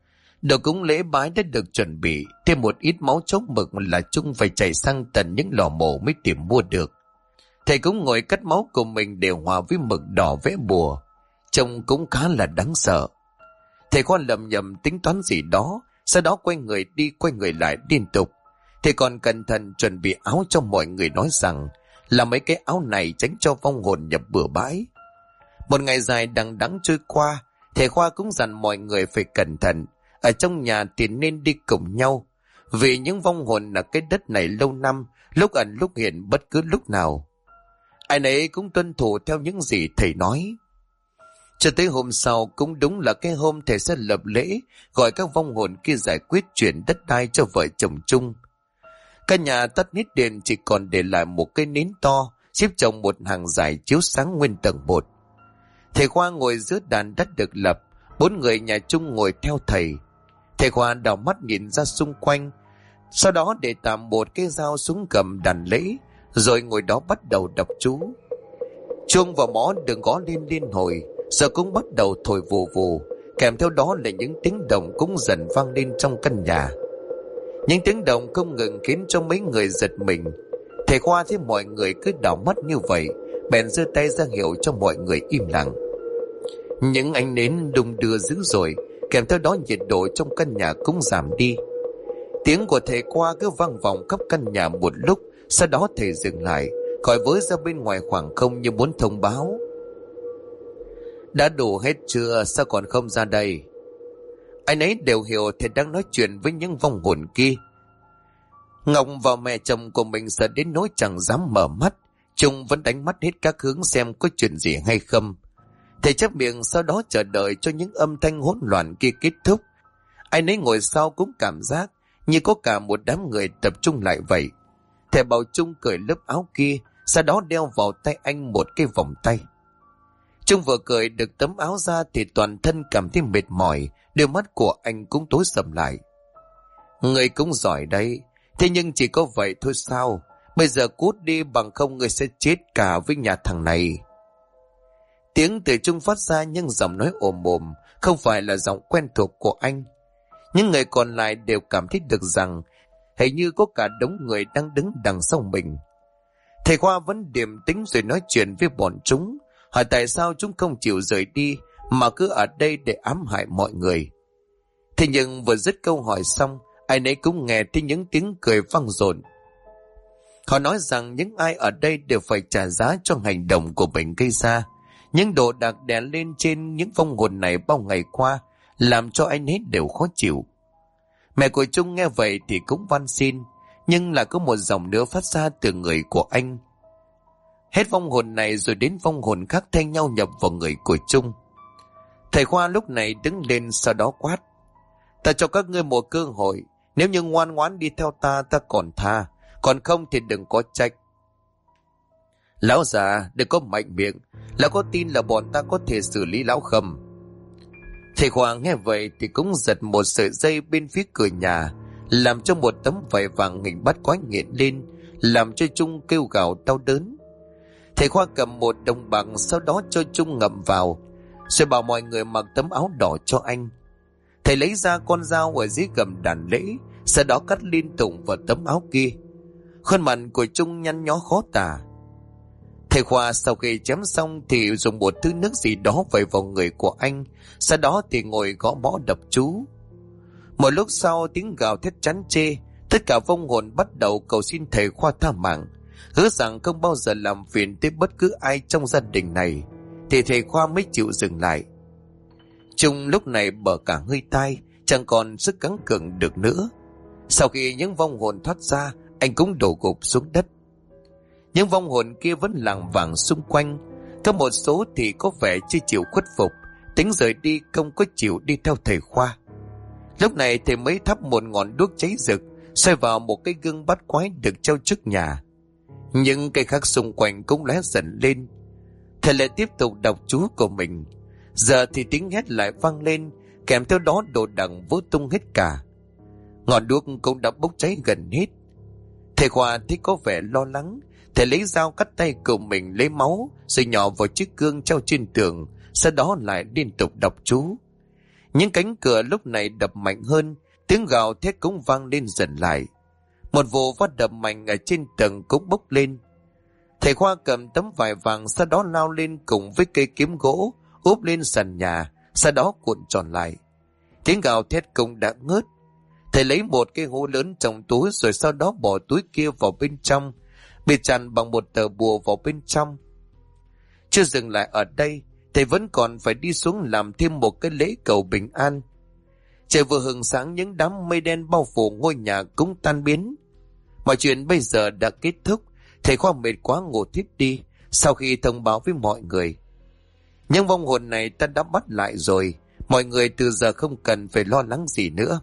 Đồ cúng lễ bái đã được chuẩn bị, thêm một ít máu chốc mực là Trung phải chạy sang tận những lò mổ mới tìm mua được. Thầy cũng ngồi cắt máu của mình đều hòa với mực đỏ vẽ bùa, trông cũng khá là đáng sợ. Thầy Khoa lầm nhầm tính toán gì đó, sau đó quay người đi quay người lại liên tục. Thầy còn cẩn thận chuẩn bị áo cho mọi người, nói rằng là mấy cái áo này tránh cho vong hồn nhập bừa bãi. Một ngày dài đằng đẵng trôi qua, thầy Khoa cũng dặn mọi người phải cẩn thận, ở trong nhà thì nên đi cùng nhau, vì những vong hồn ở cái đất này lâu năm, lúc ẩn lúc hiện bất cứ lúc nào. Ai nấy cũng tuân thủ theo những gì thầy nói. Cho tới hôm sau cũng đúng là cái hôm thầy sẽ lập lễ gọi các vong hồn kia giải quyết chuyện đất đai cho vợ chồng Trung. Căn nhà tắt nít điện, chỉ còn để lại một cái nến to xếp chồng một hàng dài chiếu sáng nguyên tầng 1. Thầy Khoa ngồi giữa đàn đất được lập, 4 người nhà Trung ngồi theo thầy. Thầy Khoa đảo mắt nhìn ra xung quanh, sau đó để tạm một cái dao xuống cầm đàn lễ, rồi ngồi đó bắt đầu đọc chú. Chuông và mõ được gõ lên liên hồi, giờ cũng bắt đầu thổi vù vù, kèm theo đó là những tiếng động cũng dần vang lên trong căn nhà. Những tiếng động không ngừng khiến cho mấy người giật mình. Thầy Khoa thấy mọi người cứ đảo mắt như vậy, bèn giơ tay ra hiệu cho mọi người im lặng. Những ánh nến đung đưa dữ dội, kèm theo đó nhiệt độ trong căn nhà cũng giảm đi. Tiếng của thầy Khoa cứ vang vọng khắp căn nhà một lúc, sau đó thầy dừng lại, khỏi với ra bên ngoài khoảng không như muốn thông báo: Đã đủ hết chưa, sao còn không ra đây? Ai nấy đều hiểu thầy đang nói chuyện với những vong hồn kia. Ngọc và mẹ chồng của mình sợ đến nỗi chẳng dám mở mắt. Trung vẫn đánh mắt hết các hướng xem có chuyện gì hay không. Thầy chép miệng, sau đó chờ đợi cho những âm thanh hỗn loạn kia kết thúc. Ai nấy ngồi sau cũng cảm giác như có cả một đám người tập trung lại vậy. Thầy bảo Trung cởi lớp áo kia, sau đó đeo vào tay anh một cái vòng tay. Trung vừa cởi được tấm áo ra thì toàn thân cảm thấy mệt mỏi, đôi mắt của anh cũng tối sầm lại. Người cũng giỏi đấy, thế nhưng chỉ có vậy thôi sao? Bây giờ cút đi, bằng không người sẽ chết cả với nhà thằng này. Tiếng từ Trung phát ra nhưng giọng nói ồm ồm, không phải là giọng quen thuộc của anh. Những người còn lại đều cảm thấy được rằng hình như có cả đống người đang đứng đằng sau mình. Thầy Khoa vẫn điềm tĩnh rồi nói chuyện với bọn chúng, hỏi tại sao chúng không chịu rời đi mà cứ ở đây để ám hại mọi người. Thế nhưng vừa dứt câu hỏi xong, ai nấy cũng nghe thấy những tiếng cười vang dội. Họ nói rằng những ai ở đây đều phải trả giá cho hành động của mình gây ra. Những đồ đạc đè lên trên những vong hồn này bao ngày qua làm cho anh ấy đều khó chịu. Mẹ của Trung nghe vậy thì cũng van xin, nhưng là có một dòng nữa phát ra từ người của anh. Hết vong hồn này rồi đến vong hồn khác thay nhau nhập vào người của Trung. Thầy Khoa lúc này đứng lên sau đó quát: "Ta cho các ngươi một cơ hội, nếu như ngoan ngoãn đi theo ta, ta còn tha, còn không thì đừng có trách." "Lão già đừng có mạnh miệng, lão có tin là bọn ta có thể xử lý lão không?" Thầy Khoa nghe vậy thì cũng giật một sợi dây bên phía cửa nhà, làm cho một tấm vải vàng hình bắt quái nghiện lên, làm cho Trung kêu gào đau đớn. Thầy Khoa cầm một đồng bạc, sau đó cho Trung ngậm vào, rồi bảo mọi người mặc tấm áo đỏ cho anh. Thầy lấy ra con dao ở dưới gầm đàn lễ, sau đó cắt liên tục vào tấm áo kia. Khuôn mặt của Trung nhăn nhó khó tả. Thầy Khoa sau khi chém xong thì dùng một thứ nước gì đó vẩy vào người của anh, sau đó thì ngồi gõ mõ đập chú. Một lúc sau tiếng gào thét chán chê, tất cả vong hồn bắt đầu cầu xin thầy Khoa tha mạng, hứa rằng không bao giờ làm phiền tới bất cứ ai trong gia đình này, thì thầy Khoa mới chịu dừng lại. Trung lúc này bở cả hơi tai, chẳng còn sức gắng gượng được nữa. Sau khi những vong hồn thoát ra, anh cũng đổ gục xuống đất. Những vong hồn kia vẫn lảng vảng xung quanh, có một số thì có vẻ chưa chịu khuất phục, tính rời đi, không có chịu đi theo thầy Khoa. Lúc này thầy mới thắp một ngọn đuốc cháy rực xoay vào một cái gương bát quái được treo trước nhà. Những cây khác xung quanh cũng lóe dần lên. Thầy lại tiếp tục đọc chú của mình. Giờ thì tiếng hét lại vang lên, kèm theo đó đồ đạc vỡ tung hết cả. Ngọn đuốc cũng đã bốc cháy gần hết. Thầy Khoa thấy có vẻ lo lắng, thầy lấy dao cắt tay của mình lấy máu, rồi nhỏ vào chiếc gương treo trên tường, sau đó lại liên tục đọc chú. Những cánh cửa lúc này đập mạnh hơn, tiếng gào thét cũng vang lên dần lại. Một vụ phát đập mạnh ở trên tầng cũng bốc lên. Thầy Khoa cầm tấm vải vàng, sau đó lao lên cùng với cây kiếm gỗ, úp lên sàn nhà, sau đó cuộn tròn lại. Tiếng gào thét cũng đã ngớt. Thầy lấy một cái hũ lớn trong túi, rồi sau đó bỏ túi kia vào bên trong, bịt chặt bằng một tờ bùa vào bên trong. Chưa dừng lại ở đây, thầy vẫn còn phải đi xuống làm thêm một cái lễ cầu bình an. Trời vừa hừng sáng, những đám mây đen bao phủ ngôi nhà cũng tan biến. Mọi chuyện bây giờ đã kết thúc. Thầy Khoa mệt quá ngủ thiếp đi sau khi thông báo với mọi người. Nhưng vong hồn này ta đã bắt lại rồi, mọi người từ giờ không cần phải lo lắng gì nữa.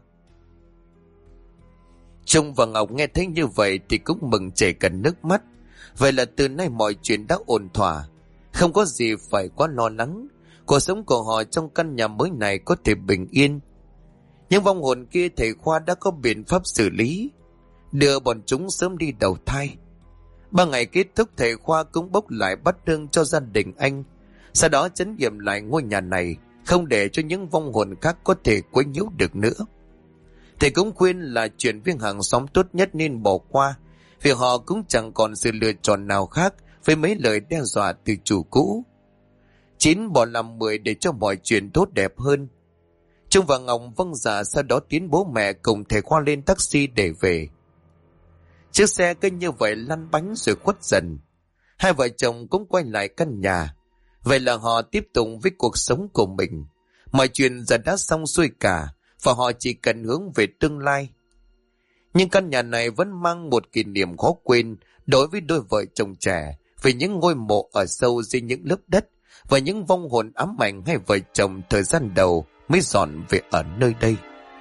Trung và Ngọc nghe thấy như vậy thì cũng mừng chảy cả nước mắt. Vậy là từ nay mọi chuyện đã ổn thỏa, không có gì phải quá lo lắng. Cuộc sống của họ trong căn nhà mới này có thể bình yên. Nhưng vong hồn kia thầy Khoa đã có biện pháp xử lý, đưa bọn chúng sớm đi đầu thai. 3 ngày kết thúc, thầy Khoa cũng bốc lại bát hương cho gia đình anh, sau đó trấn nghiệm lại ngôi nhà này, không để cho những vong hồn khác có thể quấy nhiễu được nữa. Thầy cũng khuyên là chuyện với hàng xóm tốt nhất nên bỏ qua, vì họ cũng chẳng còn sự lựa chọn nào khác với mấy lời đe dọa từ chủ cũ. 9 bỏ làm 10 để cho mọi chuyện tốt đẹp hơn. Trung và Ngọc vâng dạ, sau đó tiến bố mẹ cùng thầy Khoa lên taxi để về. Chiếc xe cứ như vậy lăn bánh rồi khuất dần. Hai vợ chồng cũng quay lại căn nhà. Vậy là họ tiếp tục với cuộc sống của mình. Mọi chuyện giờ đã xong xuôi cả, và họ chỉ cần hướng về tương lai. Nhưng căn nhà này vẫn mang một kỷ niệm khó quên đối với đôi vợ chồng trẻ, về những ngôi mộ ở sâu dưới những lớp đất và những vong hồn ám ảnh hai vợ chồng thời gian đầu mới dọn về ở nơi đây.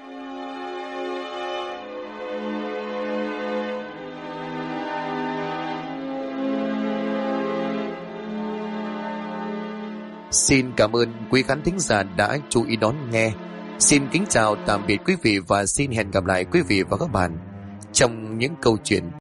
Xin cảm ơn quý khán thính giả đã chú ý đón nghe. Xin kính chào tạm biệt quý vị và xin hẹn gặp lại quý vị và các bạn trong những câu chuyện